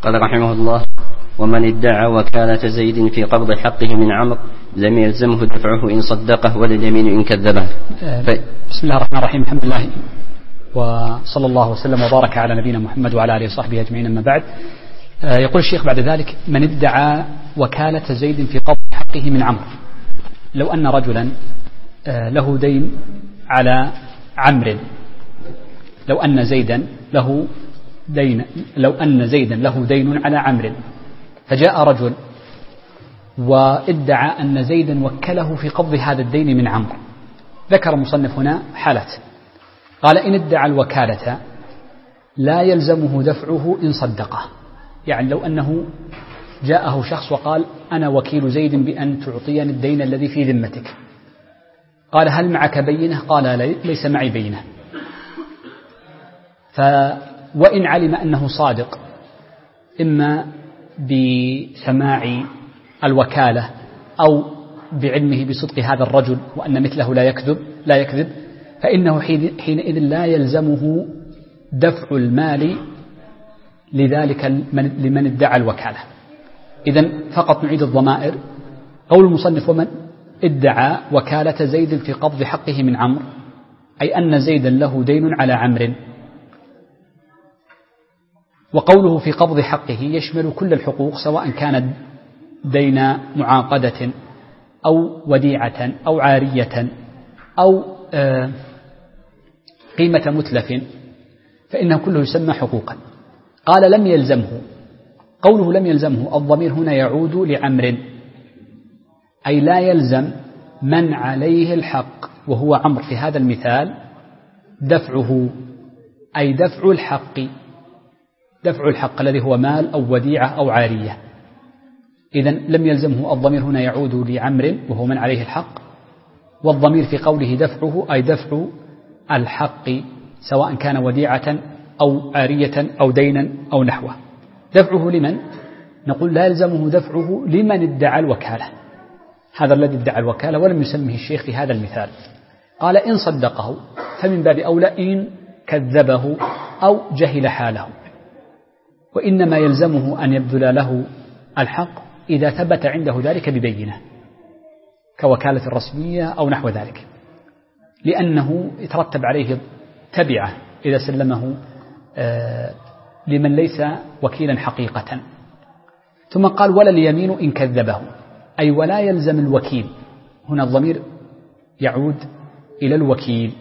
قال رحمه الله: ومن ادعى وكالة زيد في قبض حقه من عمرو لم يلزمه دفعه إن صدقه ولا اليمين إن كذبه. بسم الله الرحمن الرحيم. الحمد لله وصلى الله وسلم وبارك على نبينا محمد وعلى آله وصحبه أجمعين. أما بعد، يقول الشيخ بعد ذلك: من ادعى وكالة زيد في قبض حقه من عمرو. لو أن رجلا له دين على عمرو، لو أن زيدا له دين على عمرو، فجاء رجل وادعى أن زيدا وكله في قبض هذا الدين من عمرو. ذكر المصنف هنا حالة، قال: إن ادعى الوكالة لا يلزمه دفعه إن صدقه. يعني لو أنه جاءه شخص وقال: أنا وكيل زيد بأن تعطيني الدين الذي في ذمتك. قال: هل معك بينة؟ قال: ليس معي بينة. وإن علم أنه صادق، إما بسماع الوكالة أو بعلمه بصدق هذا الرجل وأن مثله لا يكذب، فإنه حينئذ لا يلزمه دفع المال لذلك لمن ادعى الوكالة. إذن فقط نعيد الضمائر. قول المصنف: ومن ادعى وكالة زيد في قبض حقه من عمرو، أي أن زيدا له دين على عمرو. وقوله في قبض حقه يشمل كل الحقوق، سواء كانت دين معاقدة أو وديعة أو عارية أو قيمة متلف، فإنه كله يسمى حقوقا. قال: لم يلزمه. قوله لم يلزمه، الضمير هنا يعود لعمرو، أي لا يلزم من عليه الحق وهو عمرو في هذا المثال دفعه، أي دفع الحق الذي هو مال أو وديعة أو عارية. إذن لم يلزمه، الضمير هنا يعود لعمرو وهو من عليه الحق، والضمير في قوله دفعه أي دفع الحق، سواء كان وديعة أو عارية أو دينا أو نحوه. دفعه لمن؟ نقول: لا يلزمه دفعه لمن ادعى الوكالة، هذا الذي ادعى الوكالة ولم يسمه الشيخ في هذا المثال. قال: إن صدقه، فمن باب أولى إن كذبه أو جهل حاله. وإنما يلزمه أن يبذل له الحق إذا ثبت عنده ذلك ببينة، كوكالة الرسمية أو نحو ذلك، لأنه يترتب عليه تبعة إذا سلمه لمن ليس وكيلا حقيقة. ثم قال: ولا اليمين إن كذبه، أي ولا يلزم الوكيل. هنا الضمير يعود إلى الوكيل،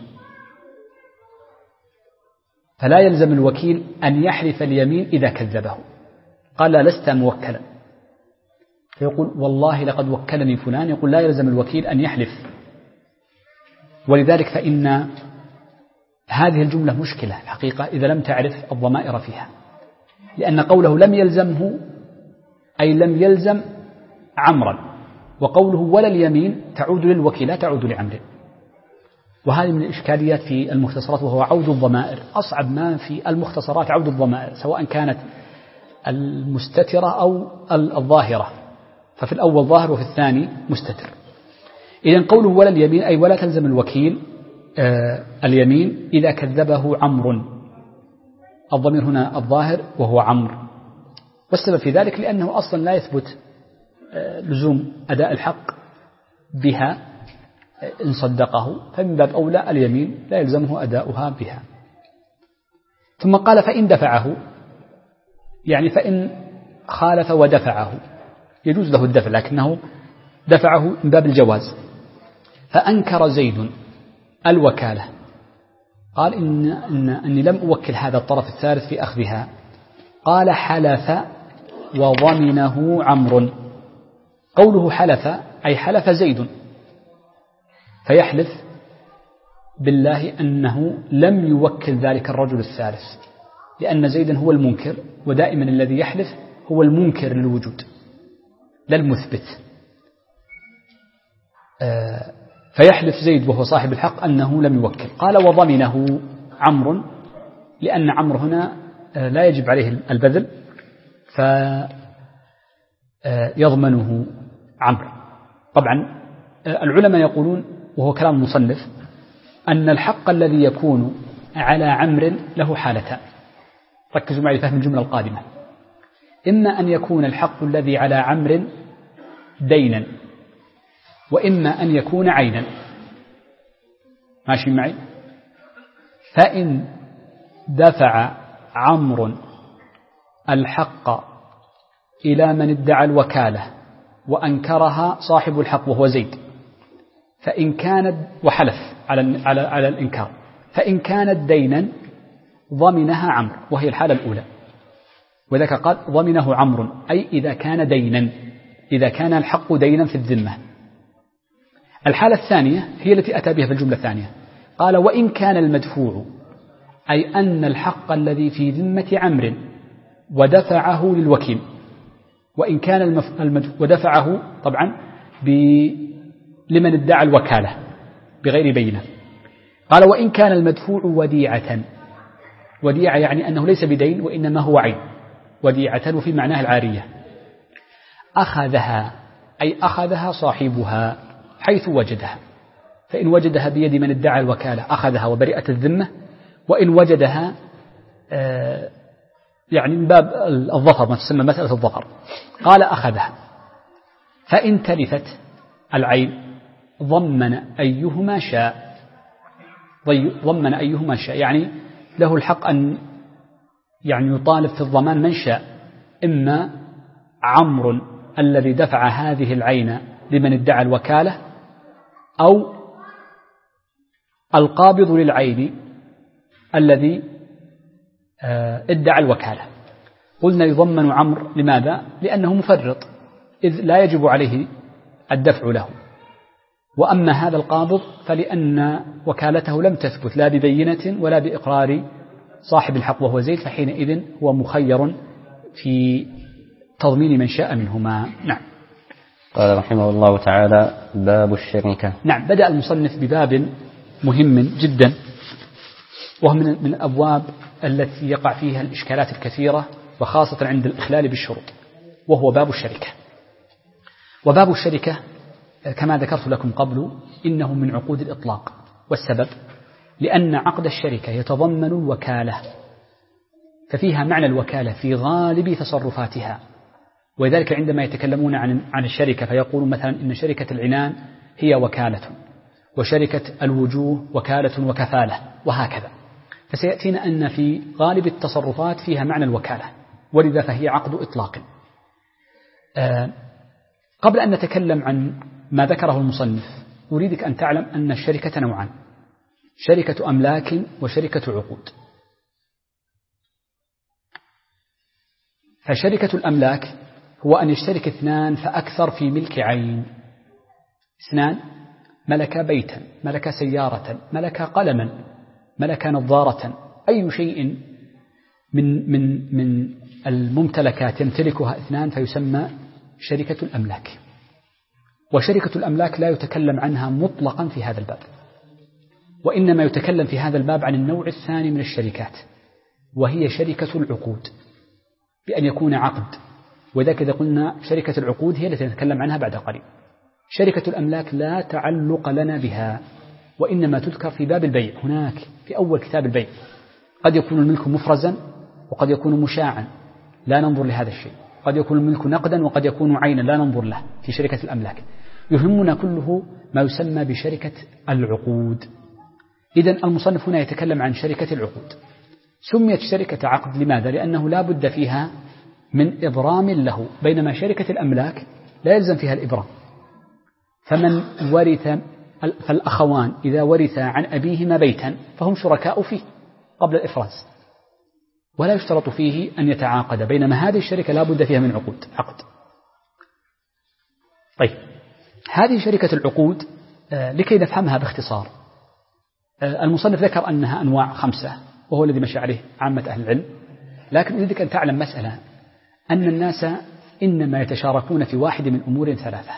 فلا يلزم الوكيل أن يحلف اليمين إذا كذبه. قال: لست موكلا، فيقول: والله لقد وكلني فلان. يقول: لا يلزم الوكيل أن يحلف. ولذلك فإن هذه الجملة مشكلة الحقيقة إذا لم تعرف الضمائر فيها، لأن قوله لم يلزمه أي لم يلزم عمرا، وقوله ولا اليمين تعود للوكيل لا تعود لعمرو. وهذه من الإشكاليات في المختصرات، وهو عود الضمائر. أصعب ما في المختصرات عود الضمائر، سواء كانت المستترة أو الظاهرة، ففي الأول ظاهر وفي الثاني مستتر. إذن قوله ولا اليمين أي ولا تلزم الوكيل اليمين إذا كذبه عمرو. الضمير هنا الظاهر وهو عمرو، والسبب في ذلك لأنه أصلا لا يثبت لزوم أداء الحق بها إن صدقه، فمن باب أولى اليمين لا يلزمه أداؤها بها. ثم قال: فإن دفعه، يعني فإن خالف ودفعه، يجوز له الدفع لكنه دفعه من باب الجواز. فأنكر زيد الوكالة، قال: إني لم أوكل هذا الطرف الثالث في أخذها. قال: حلف وضمنه عمرو. قوله حلف أي حلف زيد، فيحلف بالله أنه لم يوكل ذلك الرجل الثالث، لأن زيدا هو المنكر، ودائما الذي يحلف هو المنكر للوجود لا المثبت. فيحلف زيد وهو صاحب الحق أنه لم يوكل. قال: وضمنه عمرو، لأن عمرو هنا لا يجب عليه البذل، فيضمنه عمرو. طبعا العلماء يقولون، وهو كلام المصنف، أن الحق الذي يكون على عمرو له حالتان. ركزوا معي لفهم الجملة القادمة. إما أن يكون الحق الذي على عمرو دينا، وإما أن يكون عينا. ماشي معي؟ فإن دفع عمرو الحق إلى من ادعى الوكالة وأنكرها صاحب الحق وهو زيد، فإن كانت وحلف على الإنكار، فإن كانت دينا ضمنها عمرو، وهي الحالة الأولى، وذلك قال ضمنه عمرو، أي إذا كان دينا، إذا كان الحق دينا في الذمة. الحالة الثانية هي التي أتى بها في الجملة الثانية، قال وإن كان المدفوع، أي أن الحق الذي في ذمة عمرو ودفعه للوكيل، وإن كان ودفعه طبعا لمن ادعى الوكالة بغير بينة. قال وإن كان المدفوع وديعة، وديعة يعني أنه ليس بدين وإنما هو عين، وديعة وفي معناها العارية، أخذها، أي أخذها صاحبها حيث وجدها، فإن وجدها بيد من ادعى الوكالة أخذها وبرئت الذمة، وإن وجدها يعني من باب الظفر، ما تسمى مسألة الظفر، قال أخذها. فإن تلفت العين ضمن أيهما شاء، ضمن أيهما شاء، يعني له الحق أن يعني يطالب في الضمان من شاء، إما عمرو الذي دفع هذه العين لمن ادعى الوكالة، أو القابض للعين الذي ادعى الوكالة. قلنا يضمن عمرو، لماذا؟ لأنه مفرط، إذ لا يجب عليه الدفع له، وأما هذا القابض فلأن وكالته لم تثبت لا ببينة ولا بإقرار صاحب الحق وهو زيد، فحينئذ هو مخير في تضمين من شاء منهما. نعم. قال رحمه الله تعالى: باب الشركة. نعم، بدأ المصنف بباب مهم جدا، وهو من الأبواب التي يقع فيها الإشكالات الكثيرة، وخاصة عند الإخلال بالشروط، وهو باب الشركة. وباب الشركة كما ذكرت لكم قبل إنه من عقود الإطلاق، والسبب لأن عقد الشركة يتضمن الوكالة، ففيها معنى الوكالة في غالب تصرفاتها، ولذلك عندما يتكلمون عن الشركة فيقولون مثلا إن شركة العنان هي وكالة، وشركة الوجوه وكالة وكفالة، وهكذا. فسيأتينا أن في غالب التصرفات فيها معنى الوكالة، ولذا فهي عقد إطلاق. قبل أن نتكلم عن ما ذكره المصنف أريدك أن تعلم أن الشركة نوعان: شركة أملاك وشركة عقود. فشركة الأملاك هو أن يشترك اثنان فأكثر في ملك عين، اثنان ملك بيتا، ملك سيارة، ملك قلما، ملك نظارة، أي شيء من الممتلكات يمتلكها اثنان فيسمى شركة الأملاك. وشركة الأملاك لا يتكلم عنها مطلقا في هذا الباب، وإنما يتكلم في هذا الباب عن النوع الثاني من الشركات، وهي شركة العقود، بأن يكون عقد. وذلك إذا قلنا شركة العقود هي التي نتكلم عنها بعد قليل. شركة الأملاك لا تعلق لنا بها، وإنما تذكر في باب البيع، هناك في أول كتاب البيع. قد يكون الملك مفرزا وقد يكون مشاعا، لا ننظر لهذا الشيء. قد يكون الملك نقدا وقد يكون عينا، لا ننظر له في شركة الأملاك. يهمنا كله ما يسمى بشركة العقود. إذن المصنف هنا يتكلم عن شركة العقود. سميت شركة عقد لماذا؟ لأنه لا بد فيها من إبرام له، بينما شركة الأملاك لا يلزم فيها الإبرام. فمن ورث، فالأخوان إذا ورثا عن أبيهما بيتا فهم شركاء فيه قبل الإفراز، ولا يشترط فيه أن يتعاقد، بينما هذه الشركة لا بد فيها من عقد. طيب، هذه شركة العقود لكي نفهمها باختصار، المصنف ذكر أنها أنواع 5، وهو الذي مشى عليه عامة أهل العلم، لكن أريدك أن تعلم مسألة، أن الناس إنما يتشاركون في واحد من أمور 3.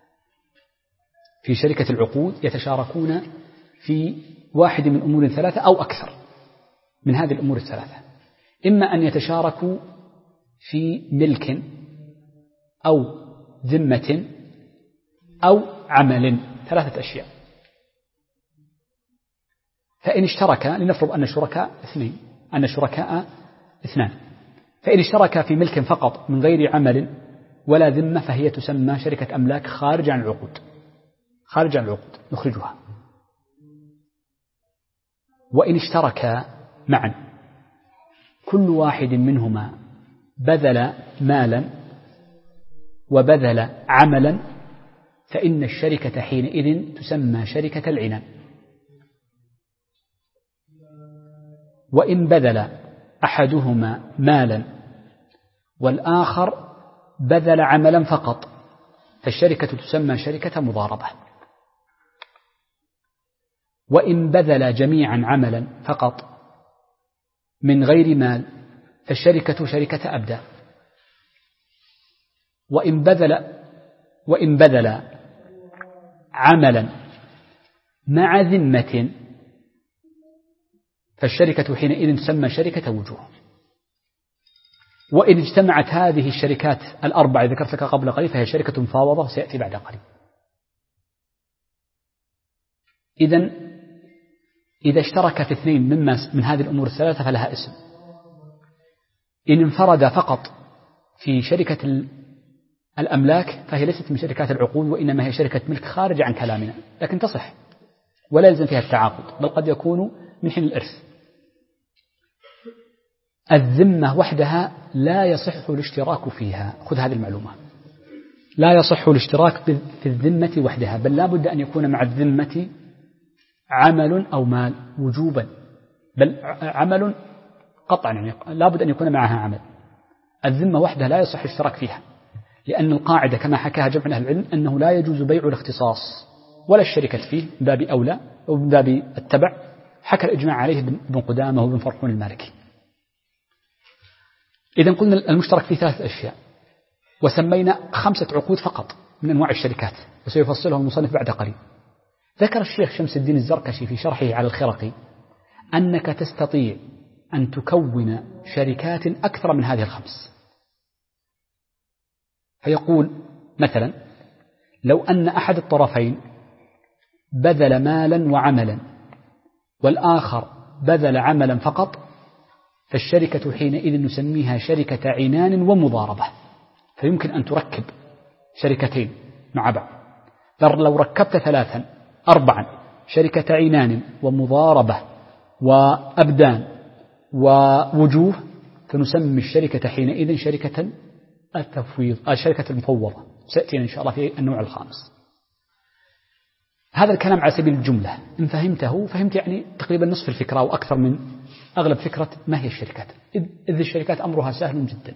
في شركة العقود يتشاركون في واحد من أمور 3 أو أكثر من هذه الأمور 3، إما أن يتشاركوا في ملك أو ذمة أو عمل، 3 أشياء. فإن اشتركا، لنفرض أن الشركاء 2، فإن اشترك في ملك فقط من غير عمل ولا ذمة فهي تسمى شركة أملاك خارج عن العقود، خارج عن العقود نخرجها. وإن اشترك معا كل واحد منهما بذل مالا وبذل عملا فإن الشركة حينئذ تسمى شركة العنان. وإن بذل أحدهما مالا والآخر بذل عملا فقط فالشركة تسمى شركة مضاربة. وإن بذل جميعا عملا فقط من غير مال فالشركة شركة أبدان. وإن بذل عملا مع ذمة فالشركة حينئذ تسمى شركة وجوه. وإن اجتمعت هذه الشركات الأربعة ذكرت لك قبل قليل فهي شركة مفاوضة سيأتي بعد قليل. إذا اشترك في اثنين من هذه الأمور الثلاثة فلها اسم. إن انفرد فقط في شركة الأملاك فهي ليست من شركات العقود وإنما هي شركة ملك خارج عن كلامنا، لكن تصح ولا يلزم فيها التعاقد، بل قد يكون من حين الإرث. الذمة وحدها لا يصح الاشتراك فيها، خذ هذه المعلومة، لا يصح الاشتراك في الذمة وحدها، بل لا بد أن يكون مع الذمة عمل أو مال وجوبا، بل عمل قطعا، يعني لا بد أن يكون معها عمل. الذمة وحدها لا يصح الاشتراك فيها، لأن القاعدة كما حكاها جمع من أهل العلم أنه لا يجوز بيع الاختصاص ولا الشركة فيه من باب أولى أو من باب التبع، حكى الإجماع عليه ابن قدامة وابن فرحون المالكي. إذن قلنا المشترك فيه ثلاث أشياء، وسمينا 5 عقود فقط من أنواع الشركات وسيفصلهم المصنف بعد قليل. ذكر الشيخ شمس الدين الزركشي في شرحه على الخرقي أنك تستطيع أن تكون شركات أكثر من هذه 5. فيقول مثلا لو أن أحد الطرفين بذل مالا وعملا والآخر بذل عملا فقط فالشركة حينئذ نسميها شركة عنان ومضاربة، فيمكن أن تركب شركتين مع بعض، لو ركبت 3 4 شركة عنان ومضاربة وأبدان ووجوه فنسمي الشركة حينئذ شركة التفويض، شركة المفوضة، سيأتينا إن شاء الله في النوع الخامس. هذا الكلام على سبيل الجملة، إن فهمته فهمت يعني تقريبا نصف الفكرة وأكثر من أغلب فكرة ما هي الشركات، إذ الشركات أمرها سهل جدا.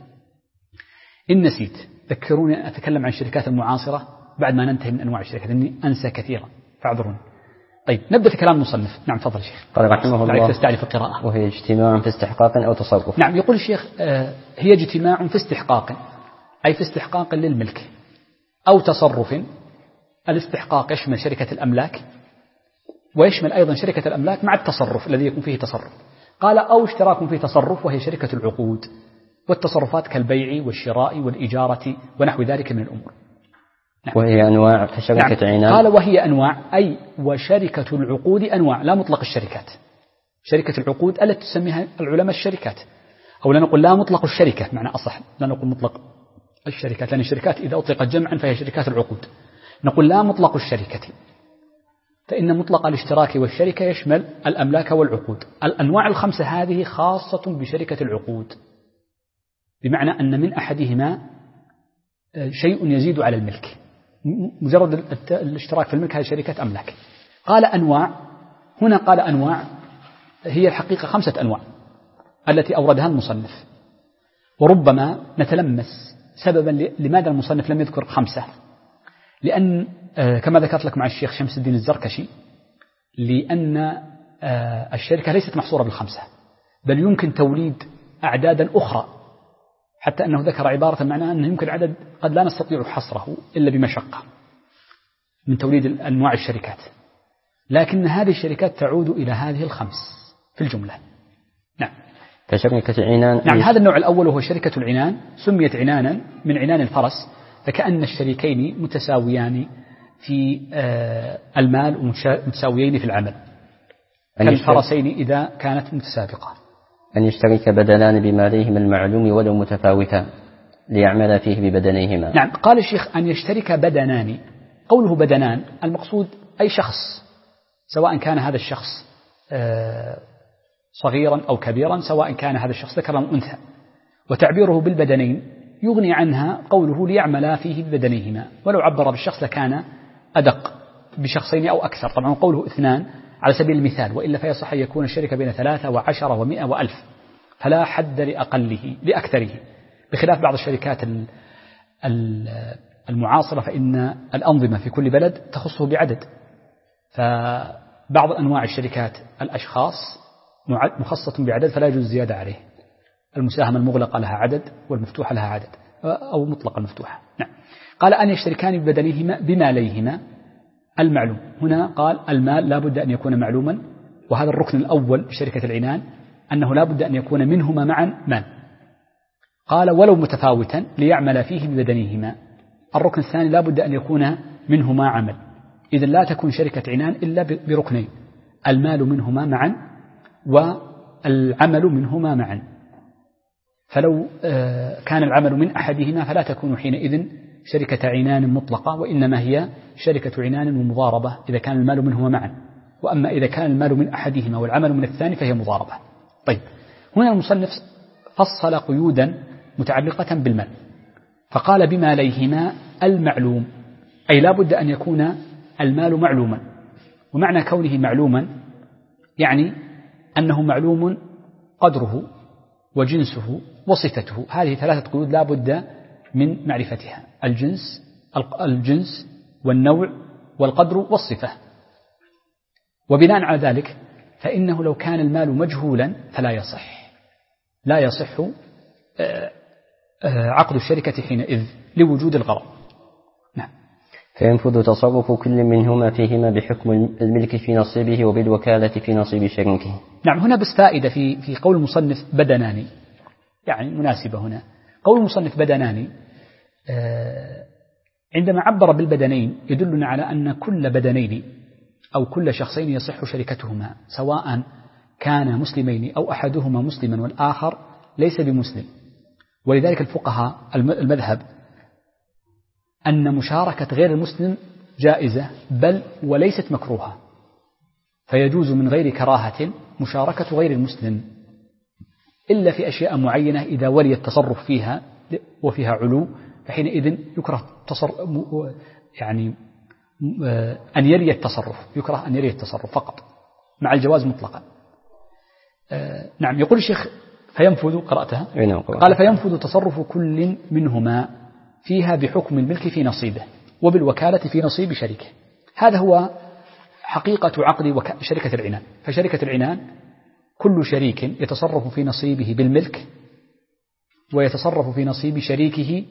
إن نسيت ذكروني أتكلم عن الشركات المعاصرة بعد ما ننتهي من أنواع الشركات، إني أنسى كثيرا فاعذروني. طيب نبدأ في كلام المصنف. نعم تفضل شيخ. قال رحمه الله تستعرف القراءة. وهي اجتماع في استحقاق أو تصرف. نعم يقول الشيخ هي اجتماع في استحقاق، أي في استحقاق للملك، أو تصرف. الاستحقاق يشمل شركة الأملاك ويشمل أيضا شركة الأملاك مع التصرف الذي يكون فيه تصرف. قال أو اشتراك في تصرف وهي شركة العقود والتصرفات كالبيع والشراء والإجارة ونحو ذلك من الأمور. نعم. وهي أنواع كشركة عنان. قال وهي أنواع، أي وشركة العقود أنواع، لا مطلق الشركات. شركة العقود التي تسميها العلماء الشركات، أو لا نقول لا مطلق الشركة، معنى أصح لا نقول مطلق الشركات، لأن الشركات إذا أطلقت جمعا فهي شركات العقود. نقول لا مطلق الشركة، فإن مطلق الاشتراك والشركة يشمل الأملاك والعقود. الأنواع ال5 هذه خاصة بشركة العقود، بمعنى أن من أحدهما شيء يزيد على الملك، مجرد الاشتراك في الملك هذه شركة أملاك. قال أنواع، هنا قال أنواع، هي الحقيقة 5 أنواع التي أوردها المصنف، وربما نتلمس سببا لماذا المصنف لم يذكر 5، لأن كما ذكرت لك مع الشيخ شمس الدين الزركشي، لأن الشركة ليست محصورة بال5، بل يمكن توليد أعدادا أخرى، حتى أنه ذكر عبارة معناها أنه يمكن عدد قد لا نستطيع حصره إلا بمشقة من توليد أنواع الشركات، لكن هذه الشركات تعود إلى هذه ال5 في الجملة. نعم. كشركة عنان. نعم هذا النوع الأول وهو شركة العنان، سميت عنانا من عنان الفرس، فكأن الشريكين متساويان في المال ومتساويين في العمل، كالفرسين إذا كانت متسابقة. أن يشترك بدنان بماليهما المعلوم ولو متفاوتا ليعمل فيه ببدنيهما. نعم، قال الشيخ أن يشترك بدنان. قوله بدنان المقصود أي شخص، سواء كان هذا الشخص صغيرا أو كبيرا، سواء كان هذا الشخص ذكرا أو أنثى. وتعبيره بالبدنين يغني عنها قوله ليعمل فيه ببدنيهما، ولو عبر بالشخص لكان أدق، بشخصين أو أكثر. طبعا قوله 2 على سبيل المثال، وإلا فيصح أن يكون الشركة بين 3 و10 و100 و1000، فلا حد لأكثره، بخلاف بعض الشركات المعاصرة فإن الأنظمة في كل بلد تخصه بعدد. فبعض أنواع الشركات الأشخاص مخصصة بعدد فلا يجوز الزيادة عليه. المساهمة المغلقة لها عدد والمفتوحة لها عدد، أو مطلق المفتوحة. نعم. قال أن يشتركان ببدنيهما بماليهما المعلوم. هنا قال المال لا بد أن يكون معلوما، وهذا الركن الأول في شركة العنان، أنه لا بد أن يكون منهما معا مال. قال ولو متفاوتا ليعمل فيه ببدنيهما. الركن الثاني لا بد أن يكون منهما عمل، إذن لا تكون شركة عنان إلا بركنين: المال منهما معا والعمل منهما معا. فلو كان العمل من أحدهما فلا تكون حينئذ شركة عنان مطلقة، وإنما هي شركة عنان ومضاربة إذا كان المال منهما معا. وأما إذا كان المال من أحدهما والعمل من الثاني فهي مضاربة. طيب، هنا المصنف فصل قيودا متعلقة بالمال، فقال بماليهما المعلوم، أي لا بد أن يكون المال معلوما. ومعنى كونه معلوما يعني أنه معلوم قدره وجنسه وصفته. هذه 3 قيود لا بد من معرفتها: الجنس والنوع والقدر والصفة. وبناء على ذلك فإنه لو كان المال مجهولا فلا لا يصح عقد الشركة حينئذ لوجود الغرض. نعم. فينفذ تصرف كل منهما فيهما بحكم الملك في نصيبه وبالوكالة في نصيب شريكه. نعم. هنا بس فائدة في قول المصنف بدنان، يعني مناسبة هنا. قول المصنف بدنان عندما عبر بالبدنين يدلنا على أن كل بدنين أو كل شخصين يصح شركتهما، سواء كان مسلمين أو أحدهما مسلما والآخر ليس بمسلم. ولذلك الفقهاء المذهب أن مشاركة غير المسلم جائزة، بل وليست مكروهة، فيجوز من غير كراهة مشاركة غير المسلم، إلا في أشياء معينة إذا ولي التصرف فيها وفيها علو، فحينئذ يكره يعني أن يري التصرف، يكره أن يري التصرف فقط مع الجواز مطلقا. نعم. يقول الشيخ فينفذ، قرأتها؟ قال فينفذ تصرف كل منهما فيها بحكم الملك في نصيبه وبالوكالة في نصيب شريكه. هذا هو حقيقة عقد شركة العنان. فشركة العنان كل شريك يتصرف في نصيبه بالملك، ويتصرف في نصيب شريكه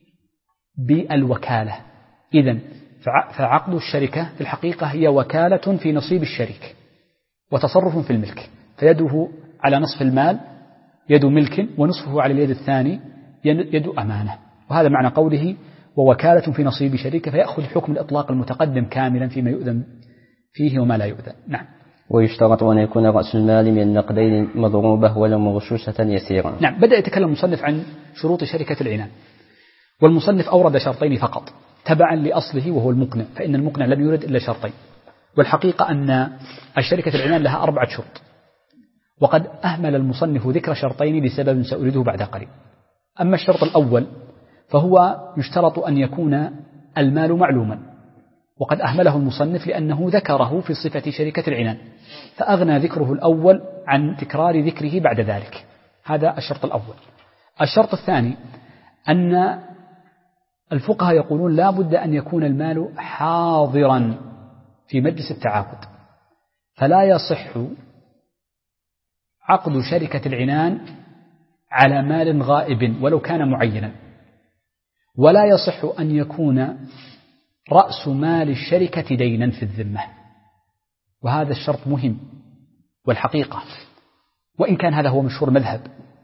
بالوكالة. إذن فعقد الشركة في الحقيقة هي وكالة في نصيب الشريك وتصرف في الملك، فيده على نصف المال يد ملك، ونصفه على اليد الثاني يد أمانة. وهذا معنى قوله ووكالة في نصيب شريك، فيأخذ حكم الإطلاق المتقدم كاملا فيما يؤذن فيه وما لا يؤذن. نعم. ويشترط أن يكون رأس المال من النقدين مضروبة ولو مغشوشة يسيرا. نعم. بدأ يتكلم المصنف عن شروط شركة العنان، والمصنف أورد شرطين فقط تبعا لأصله وهو المقنع، فإن المقنع لم يورد إلا شرطين. والحقيقة أن الشركة العنان لها 4 شروط، وقد أهمل المصنف ذكر شرطين لسبب سأريده بعد قليل. أما الشرط الأول فهو يشترط أن يكون المال معلوما، وقد أهمله المصنف لأنه ذكره في صفة شركة العنان، فأغنى ذكره الأول عن تكرار ذكره بعد ذلك. هذا الشرط الأول. الشرط الثاني أن الفقهاء يقولون لا بد أن يكون المال حاضرا في مجلس التعاقد، فلا يصح عقد شركة العنان على مال غائب ولو كان معينا، ولا يصح أن يكون رأس مال الشركة دينا في الذمة. وهذا الشرط مهم والحقيقة، وإن كان هذا هو مشهور مذهب،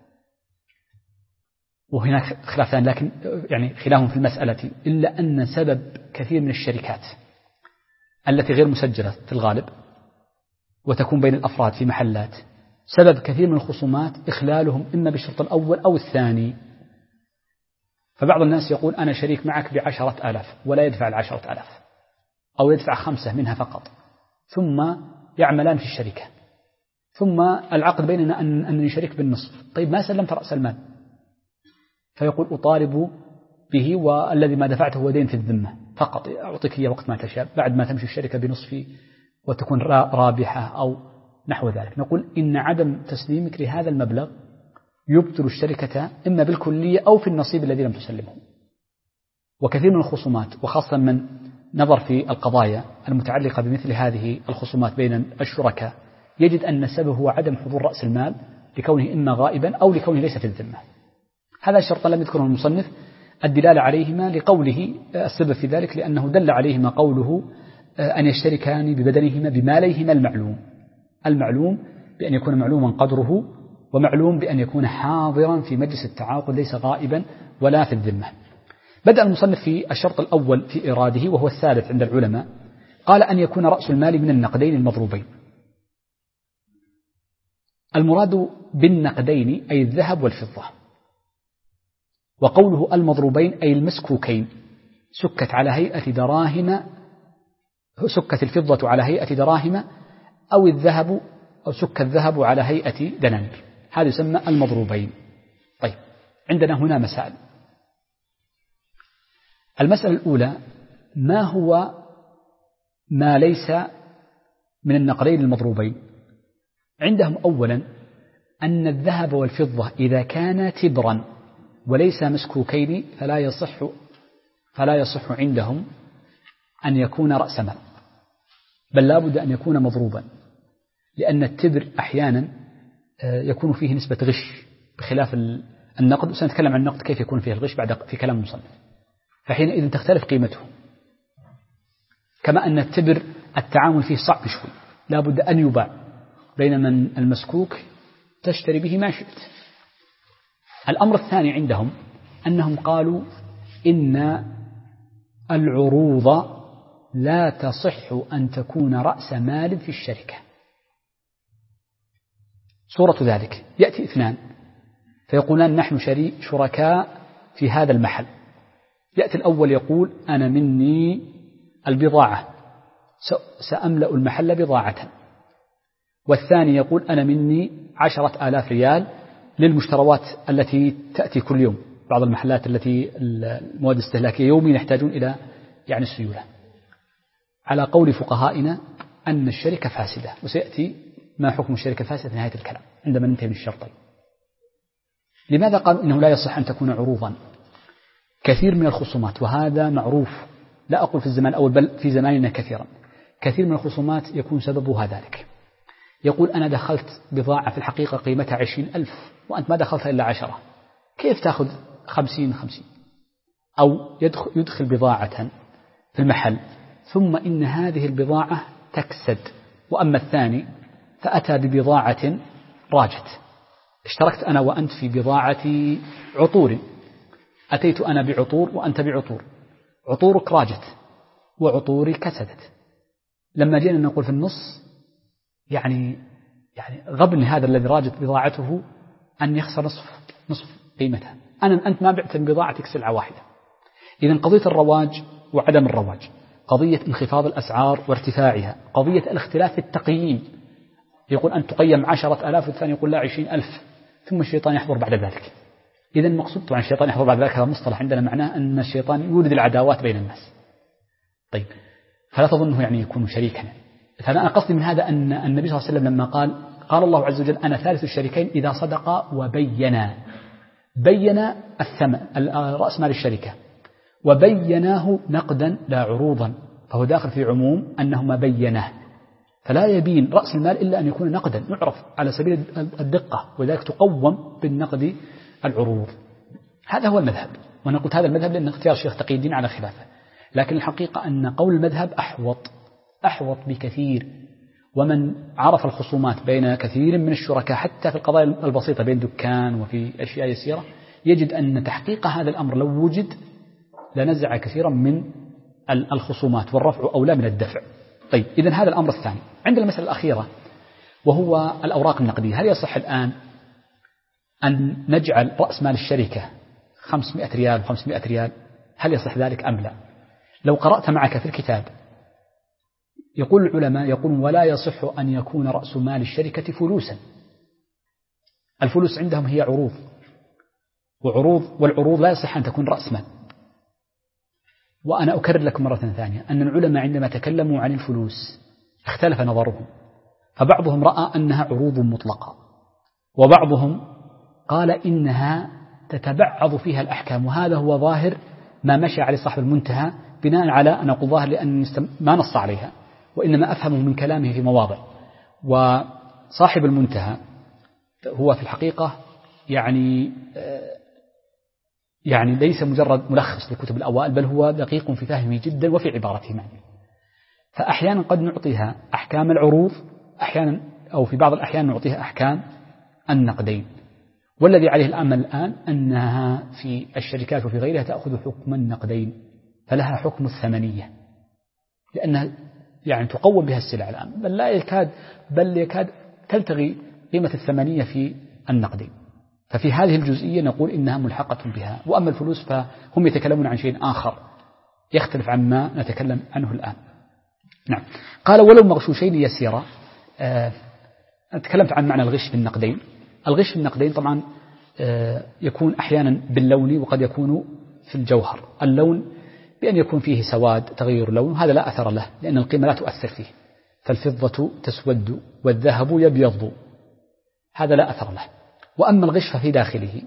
وهناك خلاف ثاني، لكن يعني خلاف في المسألة، إلا أن سبب كثير من الشركات التي غير مسجلة في الغالب وتكون بين الأفراد في محلات، سبب كثير من الخصومات إخلالهم إما بالشرط الأول أو الثاني. فبعض الناس يقول أنا شريك معك ب10,000 ولا يدفع 10,000 أو يدفع 5 منها فقط، ثم يعملان في الشركة، ثم العقد بيننا أنني شريك بالنصف. طيب ما سلمت رأس المال، فيقول أطالب به والذي ما دفعته هو دين في الذمة فقط، أعطيك إياه وقت ما تشاء بعد ما تمشي الشركة بنصفي وتكون رابحة أو نحو ذلك. نقول إن عدم تسليمك لهذا المبلغ يبطل الشركة إما بالكلية أو في النصيب الذي لم تسلمه. وكثير من الخصومات وخاصة من نظر في القضايا المتعلقة بمثل هذه الخصومات بين الشركاء يجد أن السبب هو عدم حضور رأس المال لكونه إما غائبا أو لكونه ليس في الذمة. هذا الشرط لم يذكره المصنف الدلالة عليهما لقوله السبب في ذلك لأنه دل عليهما قوله أن يشتركان ببدنهما بماليهما المعلوم بأن يكون معلوما قدره، ومعلوم بأن يكون حاضرا في مجلس التعاقد ليس غائبا ولا في الذمة. بدأ المصنف في الشرط الأول في إيراده وهو الثالث عند العلماء، قال أن يكون رأس المال من النقدين المضروبين. المراد بالنقدين أي الذهب والفضة، وقوله المضروبين أي المسكوكين، سكت على هيئة دراهم، سكت الفضة على هيئة دراهم أو الذهب أو سك الذهب على هيئة دنانير، هذا يسمى المضروبين. طيب عندنا هنا مسائل. المسألة الأولى ما هو ما ليس من النقدين المضروبين؟ عندهم أولا أن الذهب والفضة إذا كانا تبرا وليس مسكوكين فلا يصح عندهم أن يكون رأس مال، بل لا بد أن يكون مضروبا، لأن التبر أحيانا يكون فيه نسبة غش بخلاف النقد، وسنتكلم عن النقد كيف يكون فيه الغش في كلام المصنف، فحينئذ تختلف قيمته. كما أن التبر التعامل فيه صعب شوي، لا بد أن يباع، بينما المسكوك تشتري به ما شئت. الأمر الثاني عندهم أنهم قالوا إن العروض لا تصح أن تكون رأس مال في الشركة. صورة ذلك يأتي اثنان فيقولان نحن شركاء في هذا المحل، يأتي الأول يقول أنا مني البضاعة سأملأ المحل بضاعة، والثاني يقول أنا مني 10,000 ريال للمشتروات التي تأتي كل يوم، بعض المحلات التي المواد الاستهلاكية يوميا يحتاجون إلى السيولة. على قول فقهائنا أن الشركة فاسدة، وسيأتي ما حكم الشركة الفاسدة في نهاية الكلام عندما ننتهي من الشرطين. لماذا قالوا إنه لا يصح أن تكون عروضا؟ كثير من الخصومات، وهذا معروف لا أقول في الزمان الأول بل في زماننا كثيرا، كثير من الخصومات يكون سببها ذلك. يقول أنا دخلت بضاعة في الحقيقة قيمتها 20,000 وأنت ما دخلت إلا 10، كيف تأخذ 50؟ أو يدخل بضاعة في المحل ثم إن هذه البضاعة تكسد، وأما الثاني فأتى ببضاعة راجت. اشتركت أنا وأنت في بضاعة عطور، أتيت أنا بعطور وأنت بعطور، عطورك راجت وعطوري كسدت. لما جينا نقول في النص يعني غبن هذا الذي راجت بضاعته أن يخسر نصف قيمتها. أنت ما بعت بضاعتك سلعة واحدة. إذن قضية الرواج وعدم الرواج، قضية انخفاض الأسعار وارتفاعها، قضية الاختلاف في التقييم، يقول أن تقيم 10,000 والثاني يقول لا 20,000، ثم الشيطان يحضر بعد ذلك. إذن المقصود طبعا الشيطان يحضر بعد ذلك هذا مصطلح عندنا معناه أن الشيطان يولد العداوات بين الناس. طيب فلا تظنه يكون شريكا. فأنا قصدي من هذا أن النبي صلى الله عليه وسلم لما قال الله عز وجل أنا ثالث الشريكين إذا صدقا وبينا، بين الثمن رأس مال الشركة وبيناه نقدا لا عروضا، فهو داخل في عموم أنهما بيناه، فلا يبين رأس المال إلا أن يكون نقدا يعرف على سبيل الدقة، وذلك تقوم بالنقد العروض. هذا هو المذهب، وأنا قلت هذا المذهب لأن اختيار الشيخ تقي الدين على خلافه، لكن الحقيقة أن قول المذهب أحوط بكثير. ومن عرف الخصومات بين كثير من الشركاء حتى في القضايا البسيطة بين دكان وفي أشياء يسيرة يجد أن تحقيق هذا الأمر لو وجد لنزع كثيرا من الخصومات، والرفع أولى من الدفع. طيب إذن هذا الأمر الثاني. عند المسألة الأخيرة وهو الأوراق النقدية. هل يصح الآن أن نجعل رأس مال الشركة 500 ريال و500 ريال؟ هل يصح ذلك أم لا؟ لو قرأت معك في الكتاب يقول العلماء يقولون ولا يصح أن يكون رأس مال الشركة فلوسا. الفلوس عندهم هي عروض، والعروض لا يصح أن تكون رأس مال. وأنا أكرر لكم مرة ثانية أن العلماء عندما تكلموا عن الفلوس اختلف نظرهم، فبعضهم رأى أنها عروض مطلقة، وبعضهم قال إنها تتبعض فيها الأحكام، وهذا هو ظاهر ما مشى عليه صاحب المنتهى، بناء على أن أقول ظاهر لأن ما نص عليها، وإنما أفهمه من كلامه في مواضع. وصاحب المنتهى هو في الحقيقة يعني ليس مجرد ملخص لكتب الأوائل، بل هو دقيق في فهمه جدا وفي عبارته معنى. فأحيانا قد نعطيها أحكام العروض، أحيانا أو في بعض الأحيان نعطيها أحكام النقدين. والذي عليه الأمل الآن أنها في الشركات وفي غيرها تأخذ حكم النقدين، فلها حكم الثمنية، لأنها يعني تقوم بها السلع الآن، بل يكاد تلتغي قيمة الثمنية في النقدين. ففي هذه الجزئية نقول إنها ملحقة بها. وأما الفلوس فهم يتكلمون عن شيء آخر يختلف عن ما نتكلم عنه الآن. نعم. قال ولو مغشوشين يسيرا. تكلمت عن معنى الغش في النقدين. الغش في النقدين طبعا يكون أحيانا باللون، وقد يكون في الجوهر. اللون بأن يكون فيه سواد، تغير لون، هذا لا أثر له لأن القيمة لا تؤثر فيه، فالفضة تسود والذهب يبيض، هذا لا أثر له. وأما الغش ففي داخله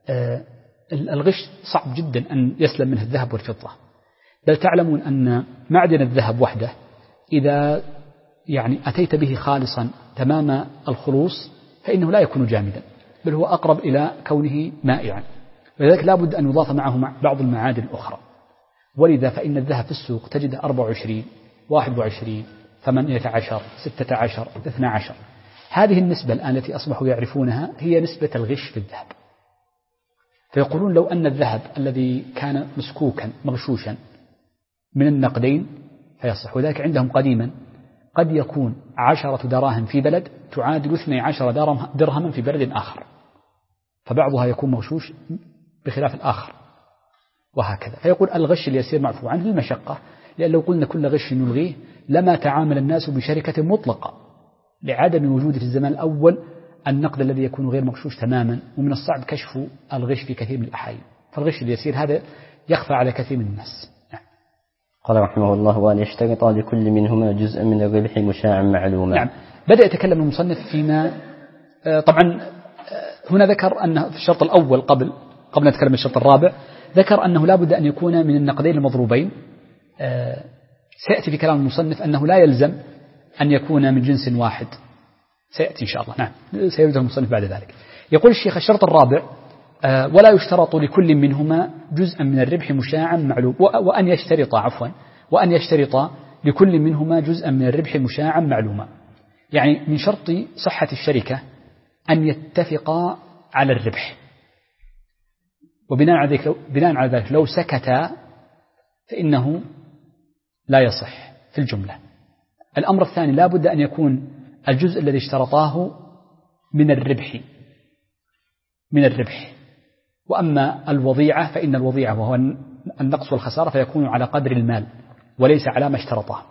الغش صعب جدا أن يسلم منه الذهب والفضة، بل تعلمون أن معدن الذهب وحده إذا يعني أتيت به خالصا تمام الخلوص فإنه لا يكون جامدا، بل هو أقرب إلى كونه مائعا، ولذلك لا بد أن يضاف معه مع بعض المعادن الأخرى. ولذا فإن الذهب في السوق تجد 24 21 18 16 12. هذه النسبة الآن التي أصبحوا يعرفونها هي نسبة الغش في الذهب. فيقولون لو أن الذهب الذي كان مسكوكا مغشوشا من النقدين فيصح. وذلك عندهم قديما قد يكون 10 دراهم في بلد تعادل 12 درهما في بلد آخر، فبعضها يكون مغشوش بخلاف الآخر وهكذا. فيقول الغش اليسير معفو عنه للمشقة، لأن لو قلنا كل غش نلغيه لما تعامل الناس بشركة مطلقة، لعدم وجود في الزمان الأول النقد الذي يكون غير مغشوش تماما، ومن الصعب كشف الغش في كثير من الأحيان. فالغش اليسير هذا يخفى على كثير من الناس. قال رحمه الله وأن يشترط لكل منهما جزءا من الربح مشاعا معلوما. نعم. بدأ يتكلم المصنف فيما طبعا هنا ذكر أن في الشرط الأول قبل أن نتكلم عن الشرط الرابع ذكر أنه لا بد أن يكون من النقدين المضروبين. سيأتي في كلام المصنف أنه لا يلزم أن يكون من جنس واحد، سيأتي إن شاء الله. نعم سيرد المصنف بعد ذلك. يقول الشيخ الشرط الرابع ولا يشترط لكل منهما جزءا من الربح مشاعا معلوم. وأن يشترط لكل منهما جزءا من الربح مشاعا معلوما. يعني من شرط صحة الشركة أن يتفقا على الربح، وبناء على ذلك لو سكتا فإنه لا يصح في الجملة. الأمر الثاني لا بد أن يكون الجزء الذي اشترطاه من الربح. وأما الوضيعة فإن الوضيعة وهو النقص والخسارة فيكون على قدر المال وليس على ما اشترطه.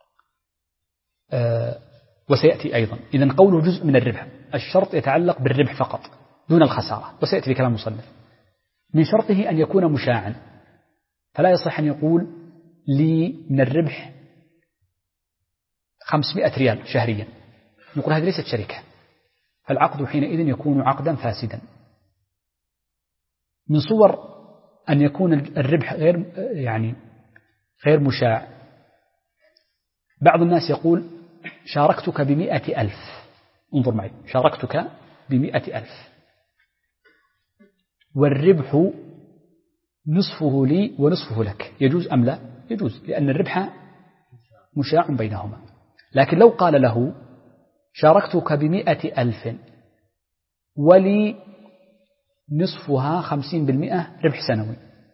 وسيأتي أيضا إذن قوله جزء من الربح، الشرط يتعلق بالربح فقط دون الخسارة، وسيأتي بكلام المصنف. من شرطه أن يكون مشاعا، فلا يصح أن يقول لي من الربح 500 ريال شهريا، نقول هذه ليست شركة، فالعقد حينئذ يكون عقدا فاسدا. من صور أن يكون الربح غير مشاع، بعض الناس يقول شاركتك ب100,000، انظر معي، شاركتك ب100,000 والربح نصفه لي ونصفه لك، يجوز أم لا؟ يجوز، لأن الربح مشاع بينهما. لكن لو قال له شاركتك ب100,000 ولي نصفها 50% ربح سنوي،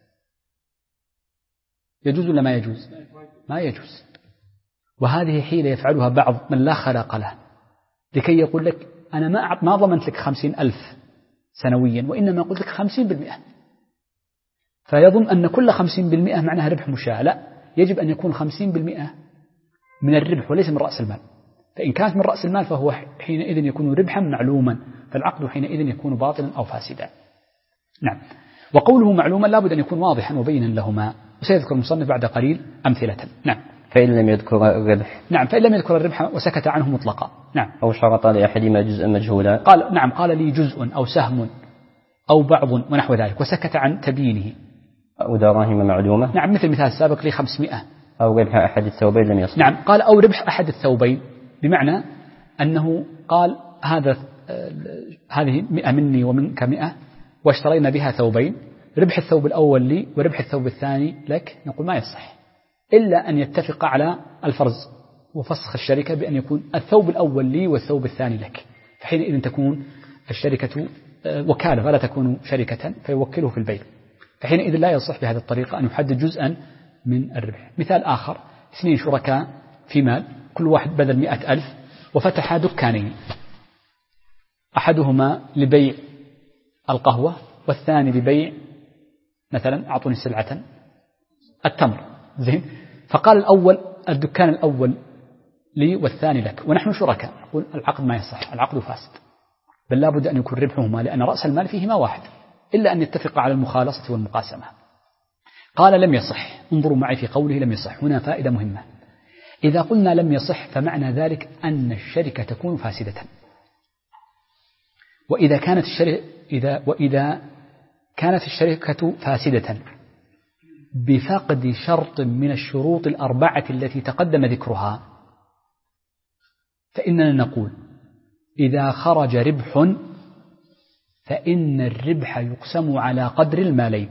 يجوز ولا ما يجوز؟ ما يجوز. وهذه حيلة يفعلها بعض من لا خلاق له، لكي يقول لك أنا ما ضمنت لك 50,000 سنويا، وإنما قلت لك 50%، فيظن أن كل 50% معناها ربح مشاع. لا، يجب أن يكون 50% من الربح وليس من رأس المال. فإن كانت من رأس المال فهو حينئذ يكون ربحا معلوما، فالعقد حينئذ يكون باطلا أو فاسدا. نعم. وقوله معلوما لا بد أن يكون واضحا مبينا لهما، وسيذكر المصنف بعد قليل أمثلة. نعم. فإن لم يذكر الربح. نعم، فإن لم يذكر الربح وسكت عنه مطلقا. نعم. أو شرط لأحدهما جزءا مجهولا. قال نعم، قال لي جزء أو سهم أو بعض ونحو ذلك، وسكت عن تبيينه. أو دراهم معلومة. نعم، مثل المثال السابق لي 500. أو ربح أحد الثوبين لم يصح. نعم، قال أو ربح أحد الثوبين، بمعنى أنه قال هذه 100 مني ومنك 100، واشترينا بها ثوبين، ربح الثوب الأول لي وربح الثوب الثاني لك. نقول ما يصح إلا أن يتفق على الفرز وفسخ الشركة بأن يكون الثوب الأول لي والثوب الثاني لك، فحينئذ تكون الشركة وكالة ولا تكون شركة، فيوكله في البيع، فحينئذ لا يصح بهذه الطريقة أن يحدد جزءا من الربح. مثال آخر، 2 شركاء في مال، كل واحد بذل 100,000 وفتح دكانين، أحدهما لبيع القهوة والثاني لبيع مثلا أعطوني سلعة التمر، زين. فقال الأول الدكان الأول لي والثاني لك ونحن شركاء، نقول العقد ما يصح، العقد فاسد، بل لا بد أن يكون ربحهما، لأن رأس المال فيهما واحد، إلا أن يتفق على المخالصة والمقاسمة. قال لم يصح. انظروا معي في قوله لم يصح، هنا فائدة مهمة. إذا قلنا لم يصح فمعنى ذلك أن الشركة تكون فاسدة، وإذا كانت الشركة فاسدة بفقد شرط من الشروط الأربعة التي تقدم ذكرها، فإننا نقول إذا خرج ربح فإن الربح يقسم على قدر المالين،